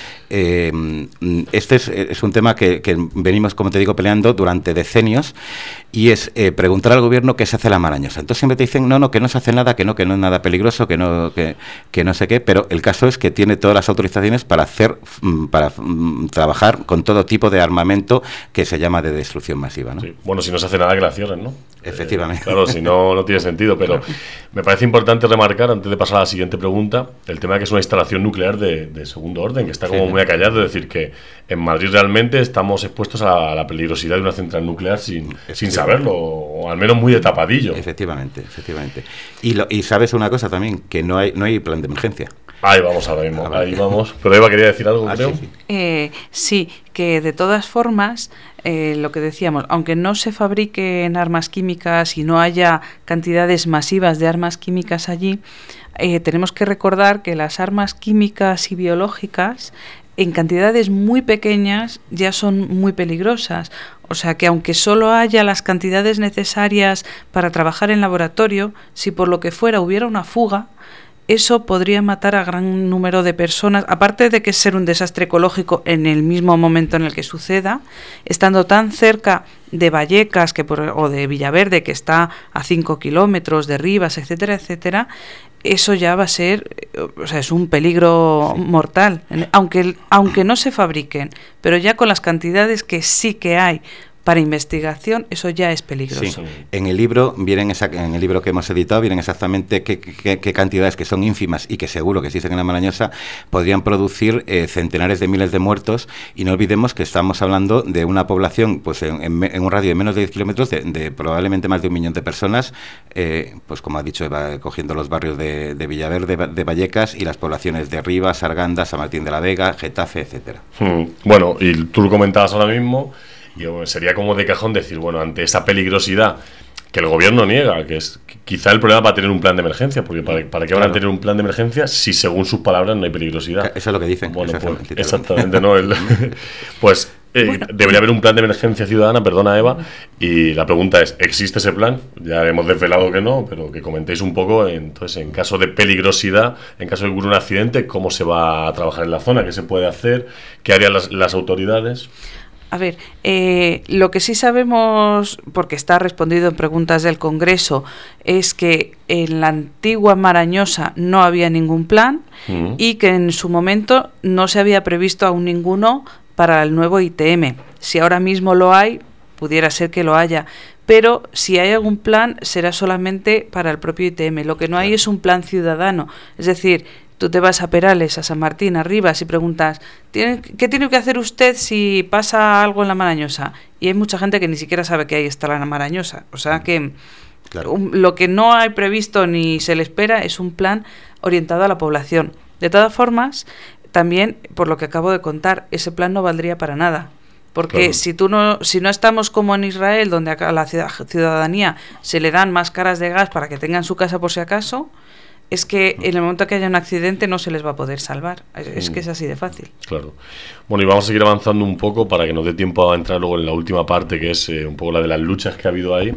Eh, este es, es un tema que, que venimos, como te digo, peleando durante decenios, y es eh, preguntar al gobierno qué se hace la marañosa. Entonces siempre te dicen, no, no, que no se hace nada, que no, que no es nada peligroso, que no, que, que no sé qué, pero el caso es que tiene todas las autorizaciones para hacer, para trabajar con todo tipo de armamento que se llama de destrucción masiva, ¿no? Sí. Bueno, si no se hace nada, que la cierren, ¿no? Efectivamente. Eh, claro, si no, no tiene sentido, pero claro. Me parece importante remarcar, antes de pasar a la siguiente pregunta, el tema de que es una instalación nuclear de, de segundo orden, que está como sí, muy acallado, es decir, que en Madrid realmente estamos expuestos a la peligrosidad de una central nuclear sin, sin saberlo, o al menos muy de tapadillo. Efectivamente, efectivamente. Y, lo, y sabes una cosa también, que no hay, no hay plan de emergencia. Ahí vamos ahora mismo, ah, ahí vamos. Pero Eva quería decir algo, ah, creo. Sí, sí. Eh, sí, que de todas formas, eh, lo que decíamos, aunque no se fabriquen armas químicas y no haya cantidades masivas de armas químicas allí, eh, tenemos que recordar que las armas químicas y biológicas en cantidades muy pequeñas ya son muy peligrosas. O sea que aunque solo haya las cantidades necesarias para trabajar en laboratorio, si por lo que fuera hubiera una fuga, eso podría matar a gran número de personas, aparte de que es ser un desastre ecológico en el mismo momento en el que suceda, estando tan cerca de Vallecas que por, o de Villaverde, que está a cinco kilómetros de Rivas, etcétera, etcétera, eso ya va a ser, o sea, es un peligro sí. mortal, aunque, aunque no se fabriquen, pero ya con las cantidades que sí que hay para investigación, eso ya es peligroso. Sí. En el libro vienen esa, en el libro que hemos editado vienen exactamente qué, qué, qué cantidades que son ínfimas y que seguro que existen en la Marañosa podrían producir eh, centenares de miles de muertos, y no olvidemos que estamos hablando de una población pues en, en, en un radio de menos de diez kilómetros de, de probablemente más de un millón de personas, eh, pues como ha dicho Eva, cogiendo los barrios de, de Villaverde, de, de Vallecas y las poblaciones de Rivas, Arganda, San Martín de la Vega, Getafe, etcétera. Hmm. Bueno, y tú lo comentabas ahora mismo. Y sería como de cajón decir, bueno, ante esa peligrosidad que el gobierno niega, que es quizá el problema para tener un plan de emergencia, porque para, para qué van claro. a tener un plan de emergencia si según sus palabras no hay peligrosidad. Eso es lo que dicen. Bueno, exactamente, pues, exactamente, no. El, pues eh, bueno. debería haber un plan de emergencia ciudadana, perdona Eva, y la pregunta es, ¿existe ese plan? Ya hemos desvelado que no, pero que comentéis un poco, entonces, en caso de peligrosidad, en caso de que ocurra un accidente, ¿cómo se va a trabajar en la zona? ¿Qué se puede hacer? ¿Qué harían las, las autoridades? A ver, eh, lo que sí sabemos, porque está respondido en preguntas del Congreso, es que en la antigua Marañosa no había ningún plan uh-huh. y que en su momento no se había previsto aún ninguno para el nuevo I T M. Si ahora mismo lo hay, pudiera ser que lo haya, pero si hay algún plan será solamente para el propio I T M. Lo que no hay es un plan ciudadano, es decir, tú te vas a Perales, a San Martín, a Rivas y preguntas, ¿qué tiene que hacer usted si pasa algo en la Marañosa? Y hay mucha gente que ni siquiera sabe que ahí está la Marañosa. O sea que claro. un, lo que no hay previsto ni se le espera es un plan orientado a la población. De todas formas, también, por lo que acabo de contar, ese plan no valdría para nada. Porque claro. si tú no, si no estamos como en Israel, donde a la ciudadanía se le dan máscaras de gas para que tengan su casa por si acaso, es que en el momento que haya un accidente no se les va a poder salvar. Es que es así de fácil. Claro. Bueno, y vamos a seguir avanzando un poco para que nos dé tiempo a entrar luego en la última parte, que es eh, un poco la de las luchas que ha habido ahí.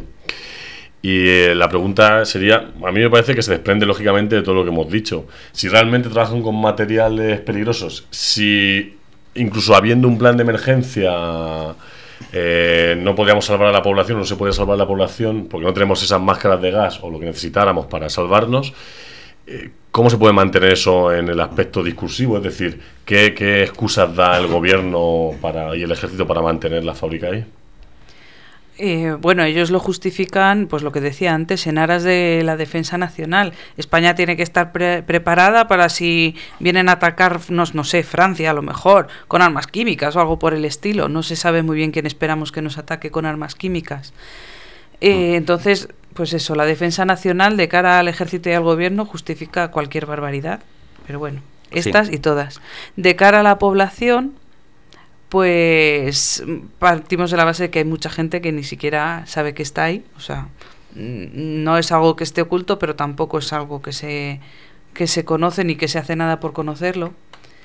Y eh, la pregunta sería, a mí me parece que se desprende lógicamente de todo lo que hemos dicho. Si realmente trabajan con materiales peligrosos, si incluso habiendo un plan de emergencia eh, no podríamos salvar a la población, no se puede salvar a la población porque no tenemos esas máscaras de gas o lo que necesitáramos para salvarnos, ¿cómo se puede mantener eso en el aspecto discursivo? Es decir, ¿qué, qué excusas da el gobierno para, y el ejército para mantener la fábrica ahí? Eh, bueno, ellos lo justifican, pues lo que decía antes, en aras de la defensa nacional. España tiene que estar pre preparada para si vienen a atacarnos, no sé, Francia a lo mejor, con armas químicas o algo por el estilo. No se sabe muy bien quién esperamos que nos ataque con armas químicas. Eh, entonces, pues eso, la defensa nacional de cara al ejército y al gobierno justifica cualquier barbaridad. Pero bueno, estas sí. Y todas. De cara a la población, pues partimos de la base de que hay mucha gente que ni siquiera sabe que está ahí. O sea, no es algo que esté oculto, pero tampoco es algo que se, que se conoce ni que se hace nada por conocerlo.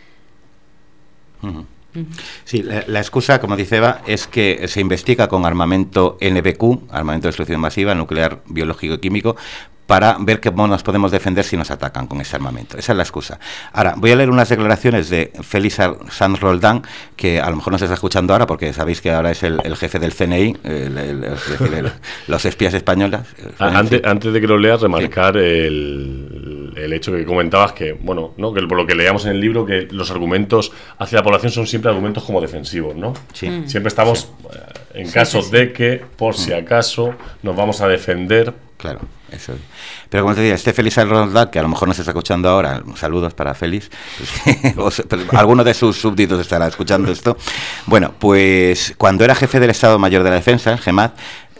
Uh-huh. Uh-huh. Sí, la, la excusa, como dice Eva, es que se investiga con armamento N B Q, armamento de destrucción masiva, nuclear, biológico y químico, para ver cómo nos podemos defender si nos atacan con ese armamento. Esa es la excusa. Ahora, voy a leer unas declaraciones de Félix Sanz Roldán, que a lo mejor no se está escuchando ahora, porque sabéis que ahora es el, el jefe del C N I, el, el, es decir, el, los espías españoles. Antes, antes de que lo leas, remarcar sí. el, el hecho que comentabas, que, bueno, ¿no? que por lo que leíamos en el libro, que los argumentos hacia la población son siempre argumentos como defensivos, ¿no? Sí. Mm. Siempre estamos sí. en sí, caso sí, sí. de que, por mm. si acaso, nos vamos a defender. Claro, eso es. Pero como te decía, este Félix Roldán, que a lo mejor no se está escuchando ahora, saludos para Félix, pues, alguno de sus súbditos estará escuchando esto. Bueno, pues cuando era jefe del Estado Mayor de la Defensa, el GEMAT,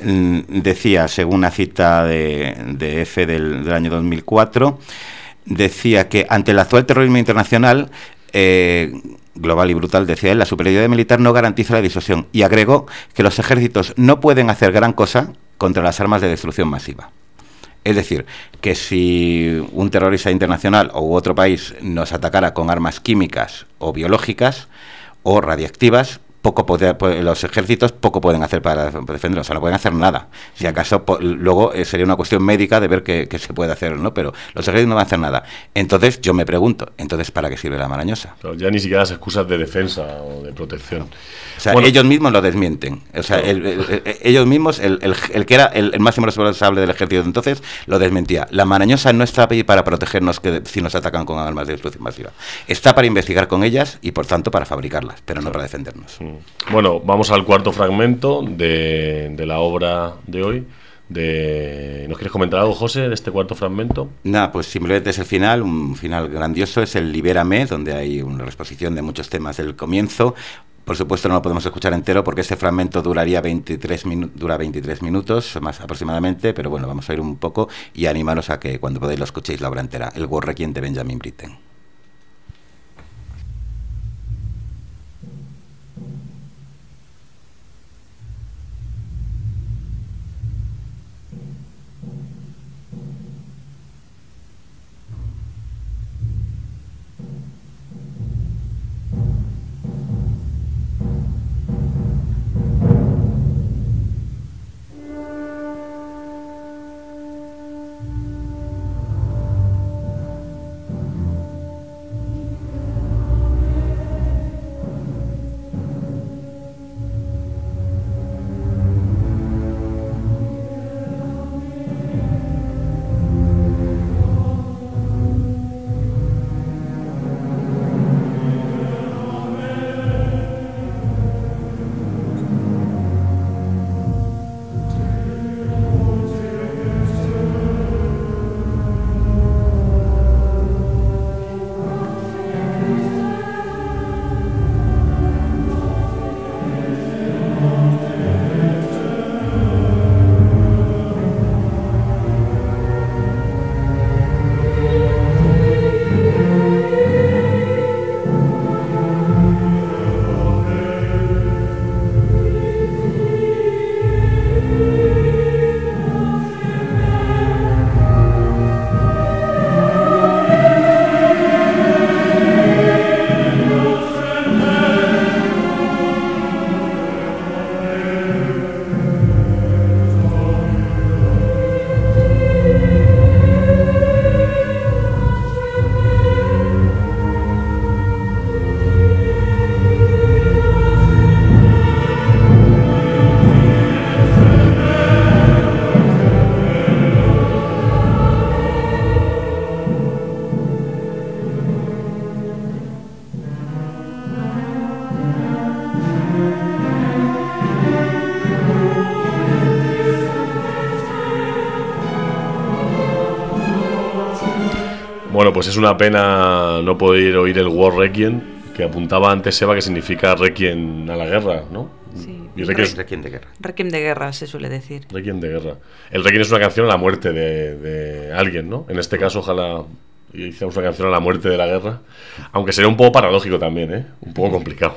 decía, según una cita de, de F del, del año dos mil cuatro, decía que ante el actual terrorismo internacional, eh, global y brutal, decía él, la superioridad militar no garantiza la disuasión, y agregó que los ejércitos no pueden hacer gran cosa contra las armas de destrucción masiva. Es decir, que si un terrorista internacional u otro país nos atacara con armas químicas o biológicas o radiactivas, poco poder, los ejércitos poco pueden hacer para defenderlos, o sea, no pueden hacer nada. Si acaso, po, luego eh, sería una cuestión médica de ver qué, qué se puede hacer, ¿no? Pero los ejércitos no van a hacer nada. Entonces, yo me pregunto, ¿entonces para qué sirve la marañosa? Claro, ya ni siquiera las excusas de defensa o de protección. No. O sea, bueno, ellos mismos lo desmienten. O sea, el, el, el, ellos mismos, el, el, el que era el, el máximo responsable del ejército de entonces, lo desmentía. La marañosa no está para protegernos que, si nos atacan con armas de destrucción masiva. Está para investigar con ellas y, por tanto, para fabricarlas, pero no para defendernos. Bueno, vamos al cuarto fragmento de, de la obra de hoy. De... ¿Nos quieres comentar algo, José, de este cuarto fragmento? Nada, pues simplemente es el final, un final grandioso, es el Libérame, donde hay una exposición de muchos temas del comienzo. Por supuesto no lo podemos escuchar entero porque este fragmento duraría veintitrés minu- dura veintitrés minutos más aproximadamente, pero bueno, vamos a ir un poco y animaros a que cuando podáis lo escuchéis la obra entera, el War Requiem de Benjamin Britten. pues es una pena no poder oír el War Requiem, que apuntaba antes Eva, que significa Requiem a la guerra, ¿no? Sí. Y Requiem, Requiem de guerra. Requiem de guerra se suele decir. Requiem de guerra. El Requiem es una canción a la muerte de, de alguien, ¿no? En este caso, ojalá hiciéramos una canción a la muerte de la guerra, aunque sería un poco paradójico también, ¿eh? Un poco complicado.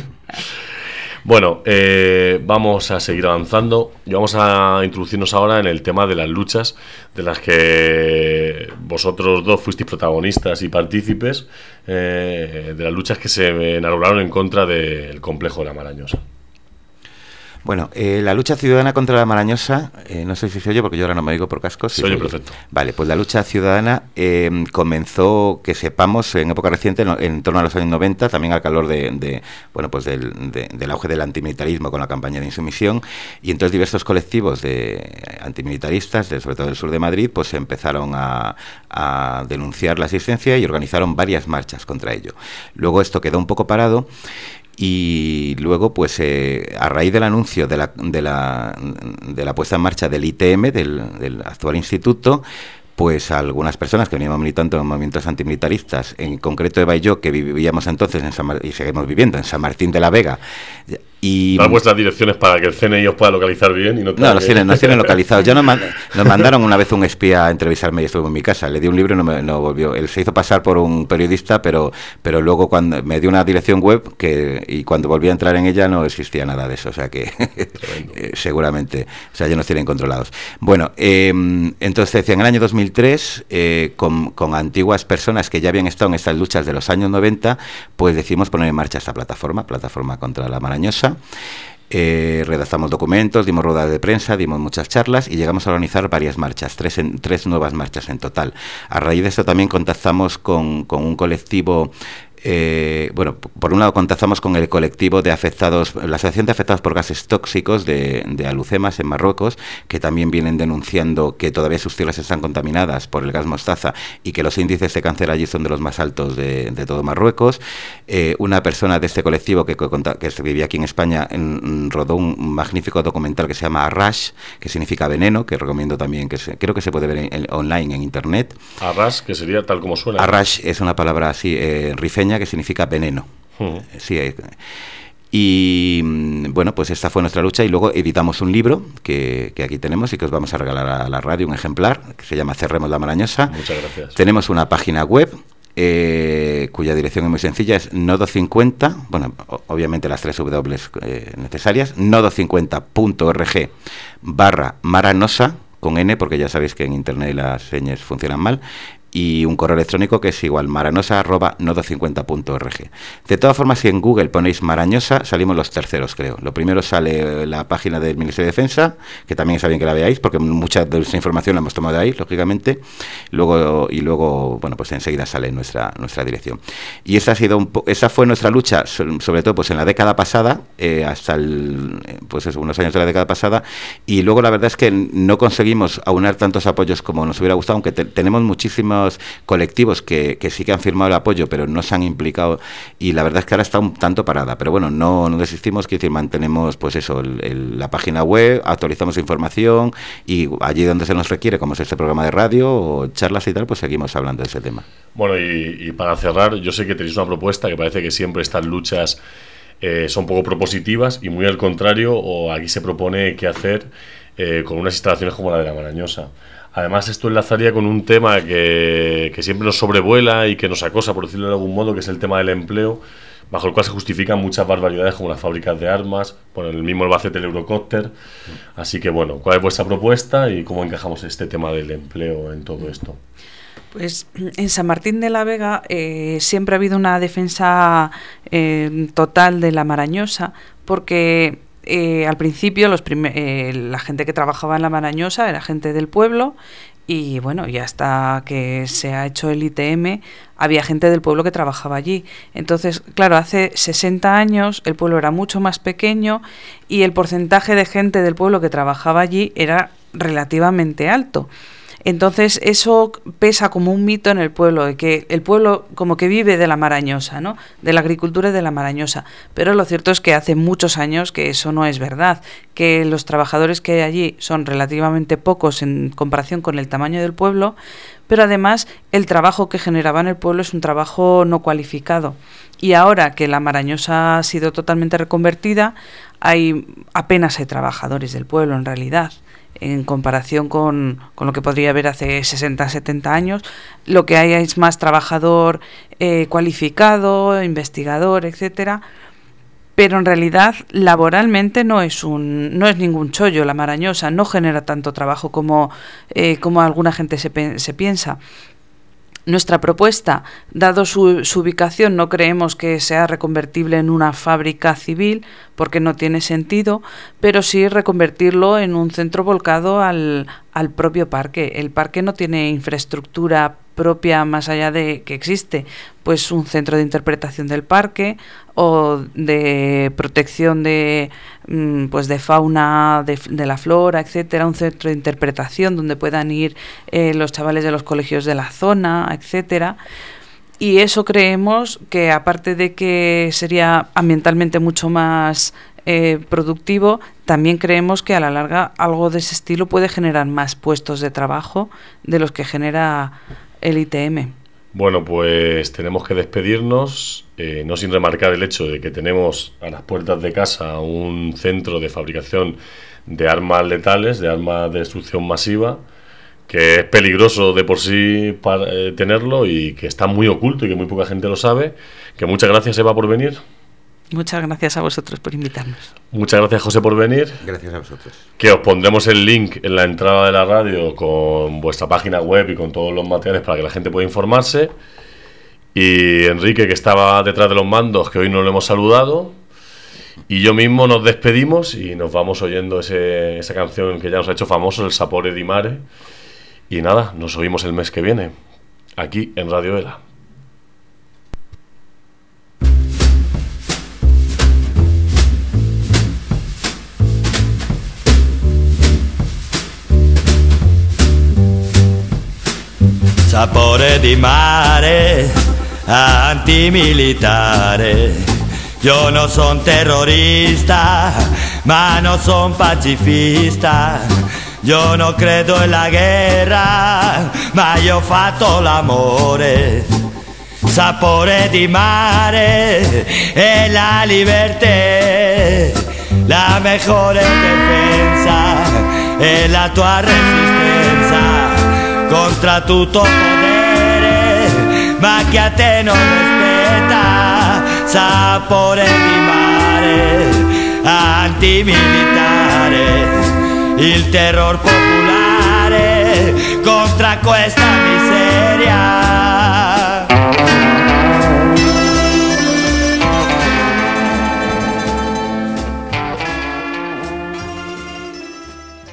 Bueno, eh, vamos a seguir avanzando y vamos a introducirnos ahora en el tema de las luchas de las que vosotros dos fuisteis protagonistas y partícipes, eh, de las luchas que se inauguraron en contra del complejo de la Marañosa. Bueno, eh, la lucha ciudadana contra la Marañosa, eh, no sé si se oye porque yo ahora no me oigo por cascos. Se oye perfecto. Vale, pues la lucha ciudadana eh, comenzó, que sepamos, en época reciente, en, en torno a los años noventa, también al calor de, de bueno, pues del, de, del auge del antimilitarismo con la campaña de insumisión, y entonces diversos colectivos de antimilitaristas, de, sobre todo del sur de Madrid, pues empezaron a, a denunciar la asistencia y organizaron varias marchas contra ello. Luego esto quedó un poco parado. Y luego, pues eh, a raíz del anuncio de la, de la, de la puesta en marcha del I T M, del, del actual instituto, pues algunas personas que veníamos militando en movimientos antimilitaristas, en concreto Eva y yo, que vivíamos entonces en San Mar- y seguimos viviendo en San Martín de la Vega. Y dar vuestras direcciones para que el C N I os pueda localizar bien y no no, nos que... tienen, nos tienen localizados. Ya nos, man, nos mandaron una vez un espía a entrevistarme y estuvo en mi casa. Le di un libro y no, me, no volvió. Él se hizo pasar por un periodista, pero pero luego cuando me dio una dirección web que y cuando volví a entrar en ella no existía nada de eso. O sea que eh, seguramente, o sea, ya nos tienen controlados. Bueno, eh, entonces decía, en el año dos mil tres, eh, con, con antiguas personas que ya habían estado en estas luchas de los años noventa, pues decidimos poner en marcha esta plataforma, plataforma contra la Marañosa. Eh, redactamos documentos, dimos ruedas de prensa, dimos muchas charlas y llegamos a organizar varias marchas, tres, en, tres nuevas marchas en total. A raíz de esto también contactamos con, con un colectivo. Eh, bueno, por un lado contactamos con el colectivo de afectados, la Asociación de Afectados por Gases Tóxicos de, de Alucemas en Marruecos, que también vienen denunciando que todavía sus tierras están contaminadas por el gas mostaza y que los índices de cáncer allí son de los más altos de, de todo Marruecos. Eh, una persona de este colectivo que, que, que vivía aquí en España en, rodó un magnífico documental que se llama Arrash, que significa veneno, que recomiendo también, que se, creo que se puede ver en, en, online en internet. Arrash, que sería tal como suena. Arrash es una palabra así eh, rifeña, que significa veneno. Uh-huh. Sí, eh, y bueno, pues esta fue nuestra lucha y luego editamos un libro que, que aquí tenemos y que os vamos a regalar a la radio, un ejemplar, que se llama Cerremos la Marañosa. Muchas gracias. Tenemos una página web eh, cuya dirección es muy sencilla, es nodo cincuenta, bueno, obviamente las tres W eh, necesarias, nodo cincuenta punto org barra maranosa, con N, porque ya sabéis que en internet las señas funcionan mal, y un correo electrónico que es igual, maranosa arroba nodo cincuenta punto org. De todas formas, si en Google ponéis Marañosa, salimos los terceros, creo. Lo primero sale la página del Ministerio de Defensa, que también está bien que la veáis, porque mucha de esa información la hemos tomado de ahí, lógicamente. Luego, y luego, bueno, pues enseguida sale nuestra nuestra dirección. Y esa ha sido un po- esa fue nuestra lucha, sobre todo pues en la década pasada, eh, hasta el, pues eso, unos años de la década pasada, y luego la verdad es que no conseguimos aunar tantos apoyos como nos hubiera gustado, aunque te, tenemos muchísimos colectivos que, que sí que han firmado el apoyo, pero no se han implicado, y la verdad es que ahora está un tanto parada, pero bueno, no, no desistimos, quiero decir, mantenemos pues eso, el, el, la página web, actualizamos información y allí donde se nos requiere, como es este programa de radio o charlas y tal, pues seguimos hablando de ese tema. Bueno, y, y para cerrar, yo sé que tenéis una propuesta que parece que siempre estas luchas eh, son poco propositivas y muy al contrario, o aquí se propone qué hacer eh, con unas instalaciones como la de la Marañosa. Además, esto enlazaría con un tema que, que siempre nos sobrevuela y que nos acosa, por decirlo de algún modo, que es el tema del empleo, bajo el cual se justifican muchas barbaridades como las fábricas de armas, por el mismo Albacete, el Eurocópter. Así que, bueno, ¿cuál es vuestra propuesta y cómo encajamos este tema del empleo en todo esto? Pues en San Martín de la Vega eh, siempre ha habido una defensa eh, total de la Marañosa, porque Eh, al principio los prim- eh, la gente que trabajaba en la Marañosa era gente del pueblo y bueno, y hasta que se ha hecho el I T M había gente del pueblo que trabajaba allí. Entonces, claro, hace sesenta años el pueblo era mucho más pequeño y el porcentaje de gente del pueblo que trabajaba allí era relativamente alto. Entonces eso pesa como un mito en el pueblo, de que el pueblo como que vive de la Marañosa, ¿no? De la agricultura y de la Marañosa. Pero lo cierto es que hace muchos años que eso no es verdad, que los trabajadores que hay allí son relativamente pocos en comparación con el tamaño del pueblo, pero además el trabajo que generaba en el pueblo es un trabajo no cualificado. Y ahora que la Marañosa ha sido totalmente reconvertida, hay apenas hay trabajadores del pueblo en realidad. En comparación con, con lo que podría haber hace sesenta, setenta años, lo que hay es más trabajador eh, cualificado, investigador, etcétera. Pero en realidad laboralmente no es un no es ningún chollo la Marañosa, no genera tanto trabajo como, eh, como alguna gente se, pe- se piensa. Nuestra propuesta, dado su, su ubicación, no creemos que sea reconvertible en una fábrica civil, porque no tiene sentido, pero sí reconvertirlo en un centro volcado al, al propio parque. El parque no tiene infraestructura propia más allá de que existe, pues un centro de interpretación del parque o de protección de pues de fauna, de, de la flora, etcétera, un centro de interpretación donde puedan ir eh, los chavales de los colegios de la zona, etcétera. Y eso creemos que, aparte de que sería ambientalmente mucho más eh, productivo, también creemos que a la larga algo de ese estilo puede generar más puestos de trabajo de los que genera el I T M. Bueno, pues tenemos que despedirnos, eh, no sin remarcar el hecho de que tenemos a las puertas de casa un centro de fabricación de armas letales, de armas de destrucción masiva, que es peligroso de por sí para, eh, tenerlo, y que está muy oculto y que muy poca gente lo sabe. Que muchas gracias, Eva, por venir. Muchas gracias a vosotros por invitarnos. Muchas gracias, José, por venir. Gracias a vosotros. Que os pondremos el link en la entrada de la radio con vuestra página web y con todos los materiales para que la gente pueda informarse. Y Enrique, que estaba detrás de los mandos, que hoy no lo hemos saludado. Y yo mismo nos despedimos y nos vamos oyendo ese, esa canción que ya nos ha hecho famosos, el Sapore di Mare. Y nada, nos oímos el mes que viene, aquí en Radio Ela. Sapore di mare, antimilitare. Yo no son terrorista, ma no son pacifista. Yo no credo en la guerra, ma io ho fatto l'amore. Sapore di mare e la libertà, la mejor defensa è la tua resistenza contra tutto potere, ma che a te non rispetta. Sapore di mare, antimilitare, il terror popolare contra questa